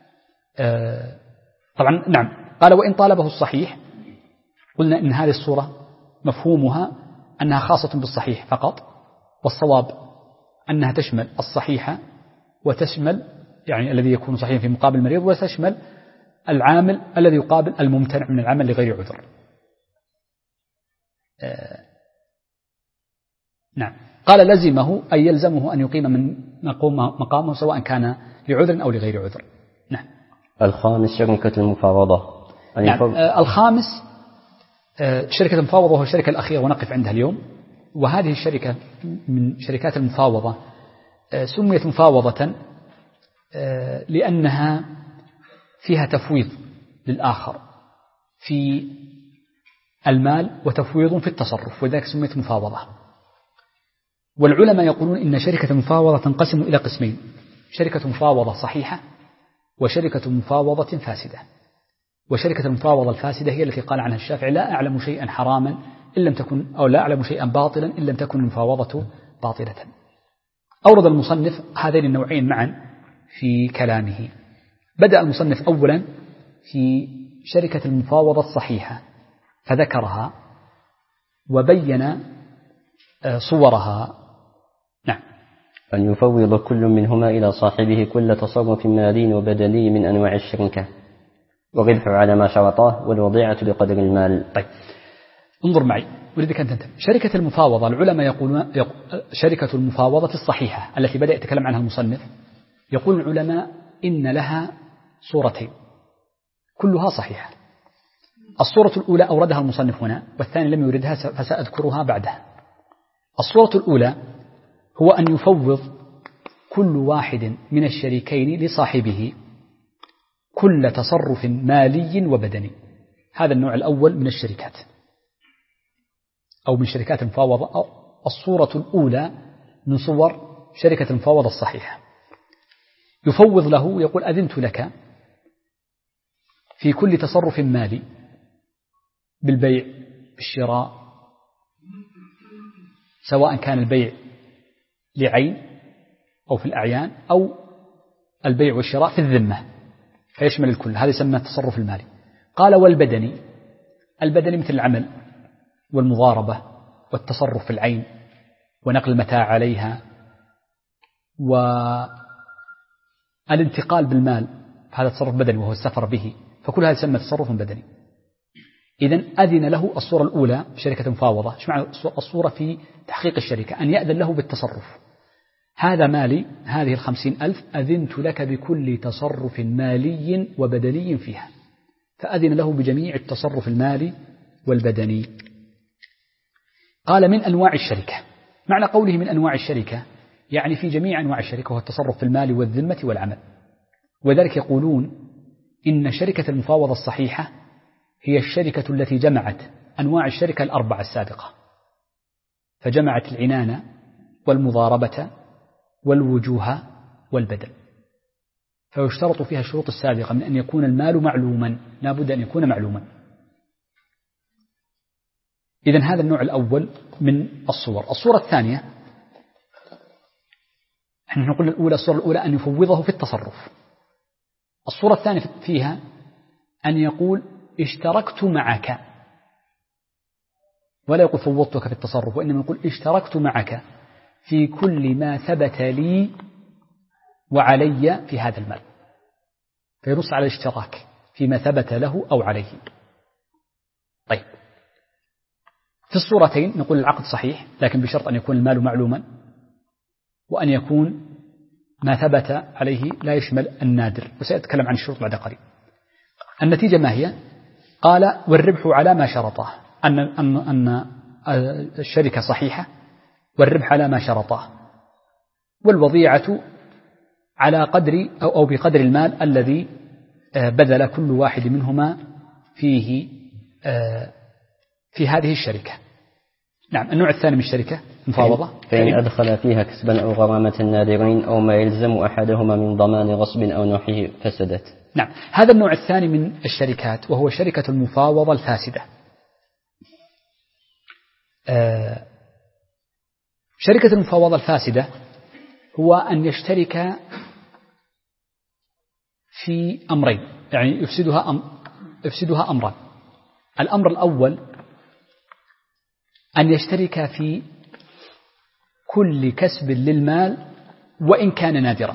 طبعا نعم. قال وإن طالبه الصحيح، قلنا إن هذه الصورة مفهومها أنها خاصة بالصحيح فقط، والصواب أنها تشمل الصحيح وتشمل يعني الذي يكون صحيحا في مقابل المريض، وتشمل العامل الذي يقابل الممتنع من العمل لغير عذر. نعم. قال لزمه أي يلزمه أن يقيم من مقامه سواء كان لعذر أو لغير عذر. نعم. الخامس شركة المفاوضة. نعم. الخامس شركة المفاوضة وهو الشركة الأخيرة ونقف عندها اليوم، وهذه الشركة من شركات المفاوضة سميت مفاوضة لأنها فيها تفويض للآخر في المال وتفويض في التصرف، وذلك سميت مفاوضة. والعلماء يقولون إن شركة المفاوضة تنقسم إلى قسمين: شركة مفاوضة صحيحة وشركة مفاوضة فاسدة. وشركة المفاوضة الفاسدة هي التي قال عنها الشافعي لا أعلم شيئا حراما إن لم تكن، أو لا أعلم شيئا باطلا إن لم تكن المفاوضة باطلة. أورد المصنف هذين النوعين معا في كلامه. بدأ المصنف أولا في شركة المفاوضة الصحيحة فذكرها وبين صورها. نعم. أن يفوض كل منهما إلى صاحبه كل تصرف مالي وبدني من أنواع الشركة، والربح على ما شرطاه، والوضيعة بقدر المال. طيب، انظر معي، أريدك أن تنتبه. شركة المفاوضة العلماء يقولون شركة المفاوضة الصحيحة التي بدأ يتكلم عنها المصنف، يقول العلماء إن لها صورتين كلها صحيحة. الصورة الأولى أوردها المصنف هنا، والثاني لم يوردها فسأذكرها بعدها. الصورة الأولى هو أن يفوض كل واحد من الشريكين لصاحبه كل تصرف مالي وبدني. هذا النوع الأول من الشركات أو من شركات المفاوضة. الصورة الأولى من صور شركة المفاوضة الصحيحة. يفوض له، يقول أذنت لك في كل تصرف مالي بالبيع بالشراء، سواء كان البيع لعين أو في الأعيان أو البيع والشراء في الذمة، فيشمل الكل. هذا يسمى التصرف المالي. قال والبدني، البدني مثل العمل والمضاربة والتصرف في العين ونقل المتاع عليها والانتقال بالمال، هذا تصرف بدني وهو السفر به، فكل هذا يسمى تصرف بدني. إذن أذن له الصورة الأولى شركة مفاوضة. إيش معنى الصورة في تحقيق الشركة؟ أن يأذن له بالتصرف. هذا مالي، هذه 50,000 أذنت لك بكل تصرف مالي وبدني فيها، فأذن له بجميع التصرف المالي والبدني. قال من أنواع الشركة. معنى قوله من أنواع الشركة يعني في جميع أنواع الشركة، وهو التصرف في المال والذمة والعمل. وذلك يقولون إن شركة المفاوضة الصحيحة هي الشركة التي جمعت أنواع الشركة الأربعة السابقة، فجمعت العنان والمضاربة والوجوه والبدل، فيشترط فيها الشروط السابقة من أن يكون المال معلوما، لا بد أن يكون معلوما. إذن هذا النوع الأول من الصور. الصورة الثانية، نحن نقول الصورة الأولى أن يفوضه في التصرف. الصورة الثانية فيها أن يقول اشتركت معك، ولا يقول فوضتك في التصرف، وإنما يقول اشتركت معك في كل ما ثبت لي وعلي في هذا المال، فينص على الاشتراك فيما ثبت له أو عليه. طيب، في الصورتين نقول العقد صحيح، لكن بشرط أن يكون المال معلوما، وأن يكون ما ثبت عليه لا يشمل النادر، وسأتكلم عن الشروط بعد قليل. النتيجة ما هي؟ قال والربح على ما شرطه، أن الشركة صحيحة والربح على ما شرطه، والوضيعة على قدر أو بقدر المال الذي بذل كل واحد منهما فيه في هذه الشركة. نعم. النوع الثاني من الشركة مفاوضة، فإن أدخل فيها كسبا أو غرامة النادرين أو ما يلزم أحدهما من ضمان غصب أو نحيه فسدت. نعم. هذا النوع الثاني من الشركات وهو شركة المفاوضة الفاسدة. شركة المفاوضة الفاسدة هو أن يشترك في أمرين، يعني يفسدها أمران. الأمر الأول أن يشترك في كل كسب للمال وإن كان نادرا،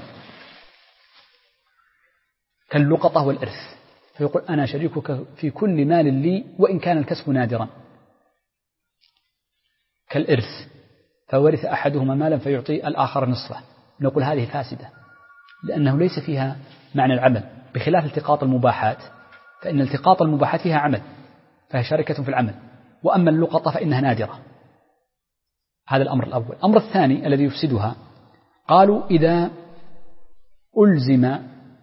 كاللقطة والإرث، فيقول أنا شريكك في كل مال لي وإن كان الكسب نادرا، كالإرث، فورث أحدهما مالا فيعطي الآخر نصفه، نقول هذه فاسدة لأنه ليس فيها معنى العمل، بخلاف التقاط المباحات، فإن التقاط المباحات فيها عمل، فهي شركة في العمل، وأما اللقطة فإنها نادرة. هذا الأمر الأول. الأمر الثاني الذي يفسدها، قالوا إذا ألزم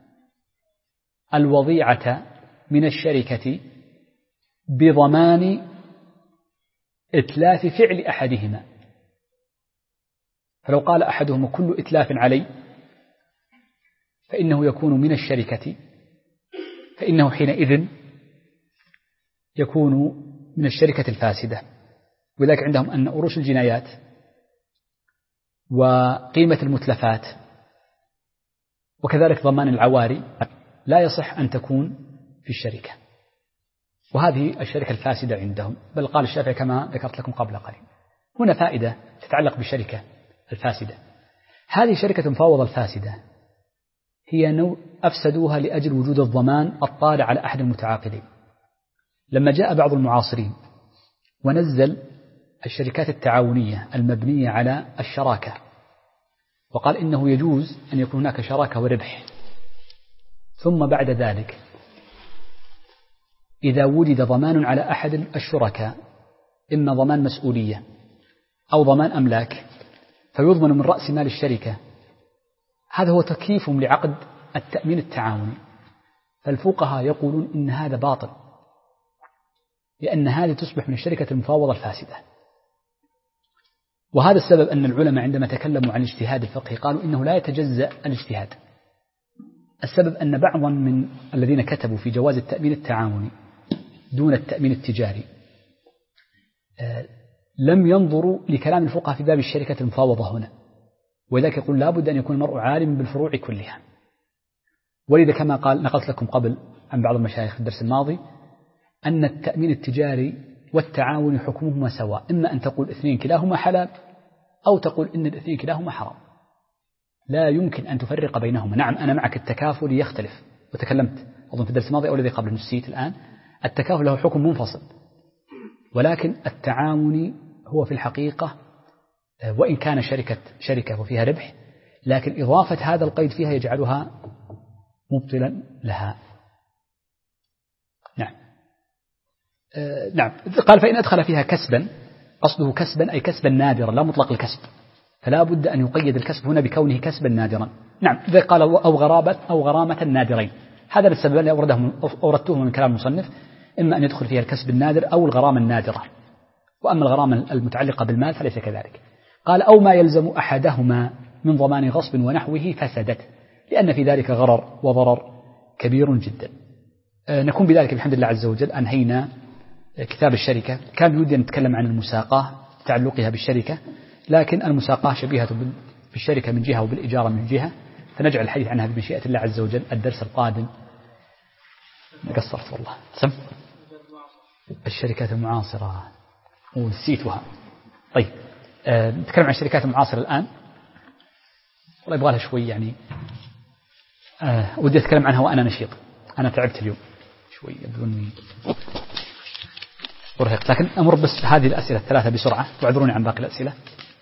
الوضيعة من الشركة بضمان إتلاف فعل أحدهما، فلو قال أحدهما كل إتلاف علي فإنه يكون من الشركة، فإنه حينئذ يكون من الشركة الفاسدة. وذلك عندهم أن أروش الجنايات وقيمة المتلفات وكذلك ضمان العواري لا يصح أن تكون في الشركة، وهذه الشركة الفاسدة عندهم. بل قال الشافعي كما ذكرت لكم قبل قليل. هنا فائدة تتعلق بالشركة الفاسدة. هذه شركة المفاوضة الفاسدة هي نوع أفسدوها لأجل وجود الضمان الطارئ على أحد المتعاقدين. لما جاء بعض المعاصرين ونزل الشركات التعاونية المبنية على الشراكة، وقال إنه يجوز أن يكون هناك شراكة وربح، ثم بعد ذلك إذا وجد ضمان على أحد الشركاء، إما ضمان مسؤولية أو ضمان أملاك، فيضمن من رأس مال الشركة، هذا هو تكييفهم لعقد التأمين التعاوني. فالفقهاء يقولون إن هذا باطل، لأن هذه تصبح من الشركة المفاوضة الفاسدة. وهذا السبب أن العلماء عندما تكلموا عن الاجتهاد الفقهي قالوا إنه لا يتجزأ الاجتهاد. السبب أن بعضا من الذين كتبوا في جواز التأمين التعاوني دون التأمين التجاري لم ينظروا لكلام الفقهاء في باب الشركة المفاوضة هنا، ولذلك يقول لا بد أن يكون المرء عالم بالفروع كلها. ولذا كما قال نقلت لكم قبل عن بعض المشايخ في الدرس الماضي أن التأمين التجاري والتعاون حكمهما سواء، إما أن تقول اثنين كلاهما حلال أو تقول إن الاثنين كلاهما حرام، لا يمكن أن تفرق بينهما. نعم أنا معك التكافل يختلف، وتكلمت أظن في الدرس الماضي أو الذي قبل نسيت الآن، التكافل له حكم منفصل، ولكن التعاون هو في الحقيقة وإن كان شركة وفيها ربح، لكن إضافة هذا القيد فيها يجعلها مبطلا لها. نعم. نعم. قال فإن أدخل فيها كسبا، قصده كسبا أي كسبا نادرا لا مطلق الكسب، فلا بد أن يقيد الكسب هنا بكونه كسبا نادرا. نعم إذا قال أو غرامة نادرين، هذا السبب الذي أوردته من كلام المصنف، إما أن يدخل فيها الكسب النادر أو الغرامة النادرة، وأما الغرامة المتعلقة بالمال فليس كذلك. قال أو ما يلزم أحدهما من ضمان غصب ونحوه فسدت، لأن في ذلك غرر وضرر كبير جدا. نكون بذلك بحمد الله عز وجل أنهينا كتاب الشركة. كان بودي أن نتكلم عن المساقاة تعلقها بالشركة، لكن المساقاة شبيهة بالشركة من جهة وبالإجارة من جهة، فنجعل الحديث عنها بمشيئة الله عز وجل الدرس القادم. قصرت والله. سم الشركات المعاصرة ونسيتها. طيب نتكلم عن الشركات المعاصرة الآن، والله يبغى لها شوي يعني ودي أتكلم عنها وأنا نشيط. أنا تعبت اليوم شوي بدون أرهق، لكن أمر بس هذه الأسئلة الثلاثة بسرعة واعذروني عن باقي الأسئلة.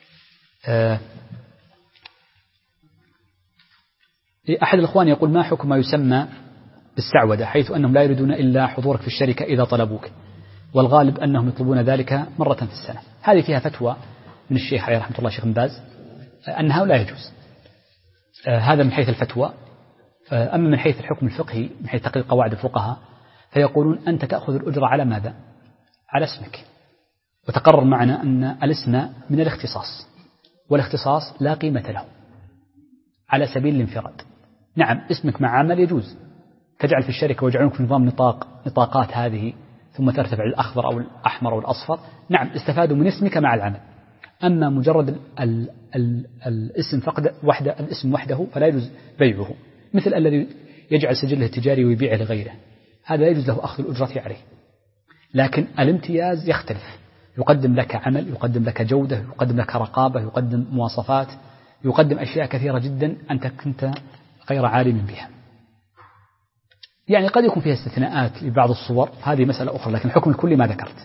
أحد الإخوان يقول ما حكم ما يسمى بالسعودة، حيث أنهم لا يريدون إلا حضورك في الشركة إذا طلبوك، والغالب أنهم يطلبون ذلك مرة في السنة. هذه فيها فتوى من الشيخ عليه رحمة الله، الشيخ بن باز، أنها لا يجوز. هذا من حيث الفتوى. أما من حيث الحكم الفقهي، من حيث تقرير قواعد الفقهاء، فيقولون أنت تأخذ الأجرة على ماذا؟ على اسمك. وتقرر معنا أن الاسم من الاختصاص، والاختصاص لا قيمة له على سبيل الانفراد. نعم اسمك مع عمل يجوز، تجعل في الشركة ويجعلونك في نظام نطاقات هذه ثم ترتفع الأخضر أو الأحمر أو الأصفر، نعم استفادوا من اسمك مع العمل. أما مجرد الاسم الاسم وحده فلا يجوز بيعه، مثل الذي يجعل سجله التجاري ويبيعه لغيره، هذا لا يجوز له أخذ الأجرة عليه. لكن الامتياز يختلف، يقدم لك عمل، يقدم لك جودة، يقدم لك رقابة، يقدم مواصفات، يقدم أشياء كثيرة جدا أنت كنت غير عالم بها. يعني قد يكون فيها استثناءات لبعض الصور، هذه مسألة أخرى، لكن الحكم الكلي ما ذكرت.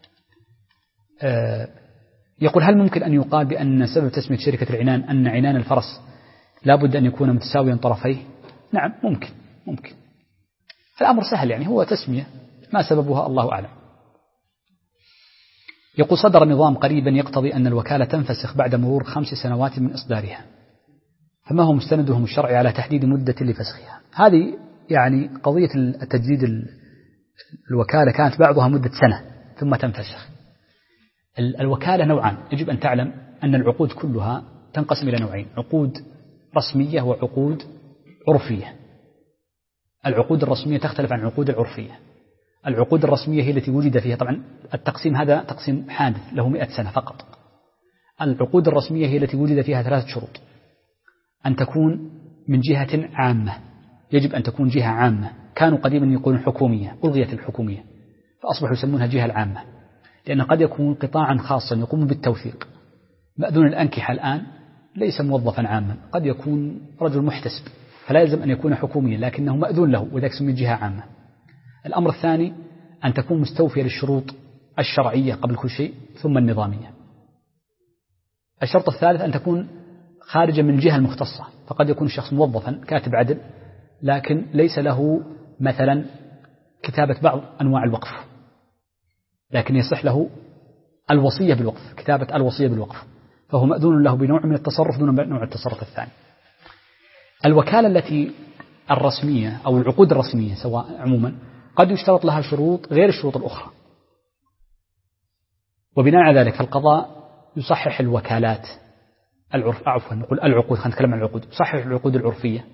يقول هل ممكن أن يقال بأن سبب تسمية شركة العنان أن عنان الفرس لا بد أن يكون متساويا طرفيه؟ نعم ممكن. الأمر سهل، يعني هو تسمية، ما سببها الله أعلم. يقول صدر نظام قريبا يقتضي أن الوكالة تنفسخ بعد مرور 5 سنوات من إصدارها، فما هو مستندهم الشرعي على تحديد مدة لفسخها؟ هذه يعني قضية التجديد الوكالة كانت بعضها مدة سنة ثم تنفسخ. الوكالة نوعان، يجب أن تعلم أن العقود كلها تنقسم إلى نوعين: عقود رسمية وعقود عرفية. العقود الرسمية تختلف عن العقود العرفية. العقود الرسمية هي التي وجد فيها، طبعا التقسيم هذا تقسيم حادث له 100 سنة فقط. العقود الرسمية هي التي وجد فيها 3 شروط: أن تكون من جهة عامة، يجب أن تكون جهة عامة، كانوا قديما يقولون حكومية، ألغيت الحكومية فأصبحوا يسمونها جهة العامة، لأن قد يكون قطاعا خاصا يقوم بالتوثيق. مأذون الأنكحة الآن ليس موظفا عاما، قد يكون رجل محتسب، فلا يلزم أن يكون حكوميا، لكنه مأذون له وذلك سمي جهة عامة. الأمر الثاني أن تكون مستوفية للشروط الشرعية قبل كل شيء ثم النظامية. الشرط الثالث أن تكون خارجة من الجهة المختصة، فقد يكون الشخص موظفا كاتب عدل لكن ليس له مثلا كتابة بعض أنواع الوقف، لكن يصح له الوصية بالوقف، كتابة الوصية بالوقف، فهو مأذون له بنوع من التصرف دون نوع التصرف الثاني. الوكالة التي الرسمية أو العقود الرسمية سواء عموما قد يشترط لها شروط غير الشروط الأخرى، وبناء على ذلك فالقضاء يصحح الوكالات نقول العقود، خلينا نتكلم عن العقود، يصحح العقود العرفية.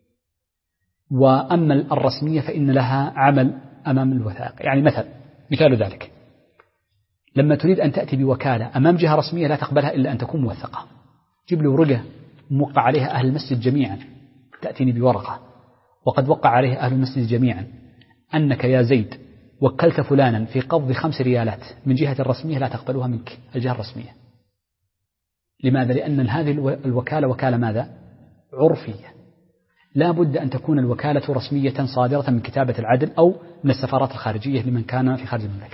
وأما الرسمية فإن لها عمل أمام الوثائق. يعني مثال ذلك لما تريد أن تأتي بوكالة أمام جهة رسمية لا تقبلها إلا أن تكون موثقة. جيب لي ورقة موقع عليها أهل المسجد جميعا، تأتيني بورقة وقد وقع عليها أهل المسجد جميعا أنك يا زيد وكلت فلانا في قبض 5 ريالات من جهة الرسمية، لا تقبلها منك الجهة الرسمية. لماذا؟ لأن هذه الوكالة وكالة ماذا؟ عرفية. لا بد أن تكون الوكالة رسمية صادرة من كتابة العدل أو من السفارات الخارجية لمن كان في خارج المملكة.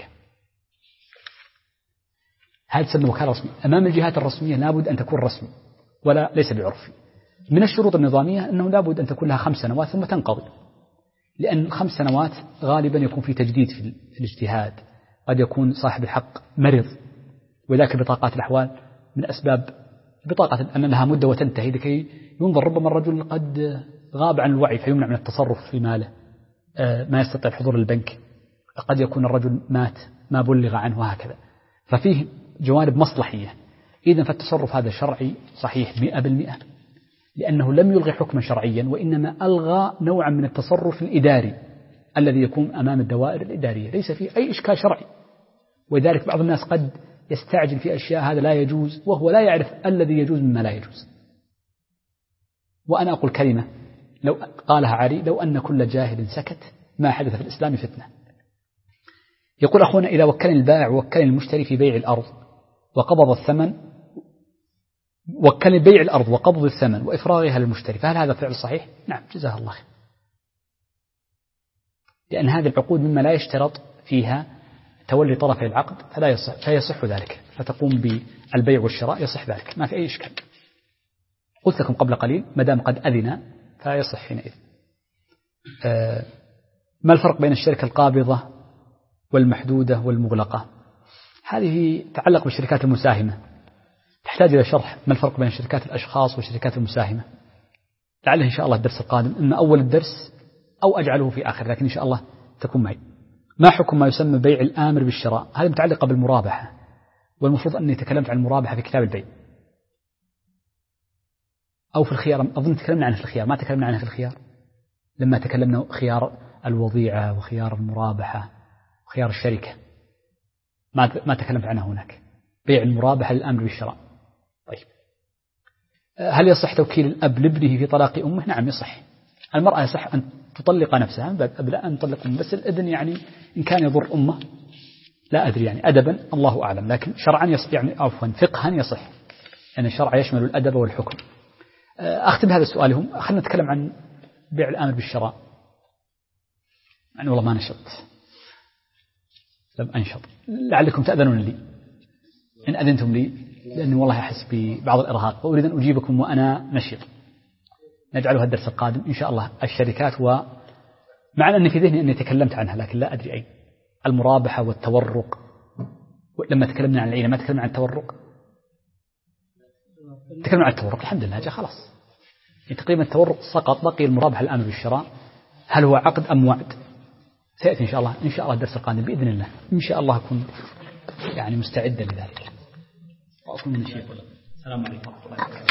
هذه تسمى وكالة رسمية. أمام الجهات الرسمية لا بد أن تكون رسمي ولا ليس بعرفي. من الشروط النظامية أنه لا بد أن تكون لها 5 سنوات ثم تنقضي، لأن 5 سنوات غالبا يكون في تجديد في الاجتهاد، قد يكون صاحب الحق مرض، وذاك بطاقات الأحوال من أسباب بطاقة أن لها مدة وتنتهي لكي ينظر ربما الرجل قد غاب عن الوعي فيمنع من التصرف في ماله، ما يستطيع الحضور للبنك، قد يكون الرجل مات ما بلغ عنه وهكذا، ففيه جوانب مصلحية. إذن فالتصرف هذا شرعي صحيح 100%، لأنه لم يلغي حكما شرعيا، وإنما ألغى نوعا من التصرف الإداري الذي يكون أمام الدوائر الإدارية، ليس فيه أي إشكال شرعي. ولذلك بعض الناس قد يستعجل في أشياء هذا لا يجوز، وهو لا يعرف الذي يجوز مما لا يجوز. وأنا أقول كلمة لو قالها عري: لو أن كل جاهل سكت ما حدث في الإسلام فتنة. يقول أخونا: إذا وكلني البائع ووكلني المشتري في بيع الأرض وقبض الثمن، وكلني بيع الأرض وقبض الثمن وإفراغها للمشتري، فهل هذا فعل صحيح؟ نعم، جزاه الله خير، لأن هذه العقود مما لا يشترط فيها تولي طرفي العقد فلا يصح، فيصح ذلك، فتقوم بالبيع والشراء يصح ذلك، ما في أي إشكال. قلت لكم قبل قليل ما دام قد أذن فيصح حينئذ. ما الفرق بين الشركة القابضة والمحدودة والمغلقة؟ هذه تتعلق بالشركات المساهمة، تحتاج إلى شرح ما الفرق بين شركات الأشخاص والشركات المساهمة. لعله إن شاء الله الدرس القادم إما أول الدرس أو أجعله في آخر، لكن إن شاء الله تكون معي. ما حكم ما يسمى بيع الآمر بالشراء؟ هذه متعلقة بالمرابحة، والمفروض أني تكلمت عن المرابحة في كتاب البيع أو في الخيار. أظن تكلمنا عنه في الخيار، ما تكلمنا عنه في الخيار لما تكلمنا خيار الوضيعة وخيار المرابحة وخيار الشركة، ما تكلمت عنه هناك. بيع المرابحة للآمر بالشراء. طيب، هل يصح توكيل الأب لابنه في طلاق أمه؟ نعم يصح. المرأة يصح أن تطلق نفسها لا أن تطلق أمه، بس الإذن يعني إن كان يضر أمه لا أدري، يعني أدبا الله أعلم، لكن شرعا يصح، يعني عفوا فقها يصح، يعني الشرع يشمل الأدب والحكم. أختم هذا السؤال. هم خلينا نتكلم عن بيع الآمر بالشراء. يعني والله ما نشط، لم أنشط، لعلكم تأذنون لي إن أذنتم لي، لأني والله أحس ببعض الإرهاق وأريد أن أجيبكم وأنا نشيط. نجعلها الدرس القادم إن شاء الله الشركات، ومع أني في ذهني أني تكلمت عنها لكن لا أدري أين. المرابحة والتورق، لما تكلمنا عن العينة ما تكلمنا عن التورق، تكلمنا عن التورق الحمد لله جاء خلاص، يعني تقريبا التورق سقط، بقي المرابحة الآمر بالشراء، هل هو عقد أم وعد؟ سيأتي إن شاء الله الدرس القادم بإذن الله، إن شاء الله أكون يعني مستعدا لذلك وأكون من الشيخ. السلام عليكم ورحمة الله وبركاته.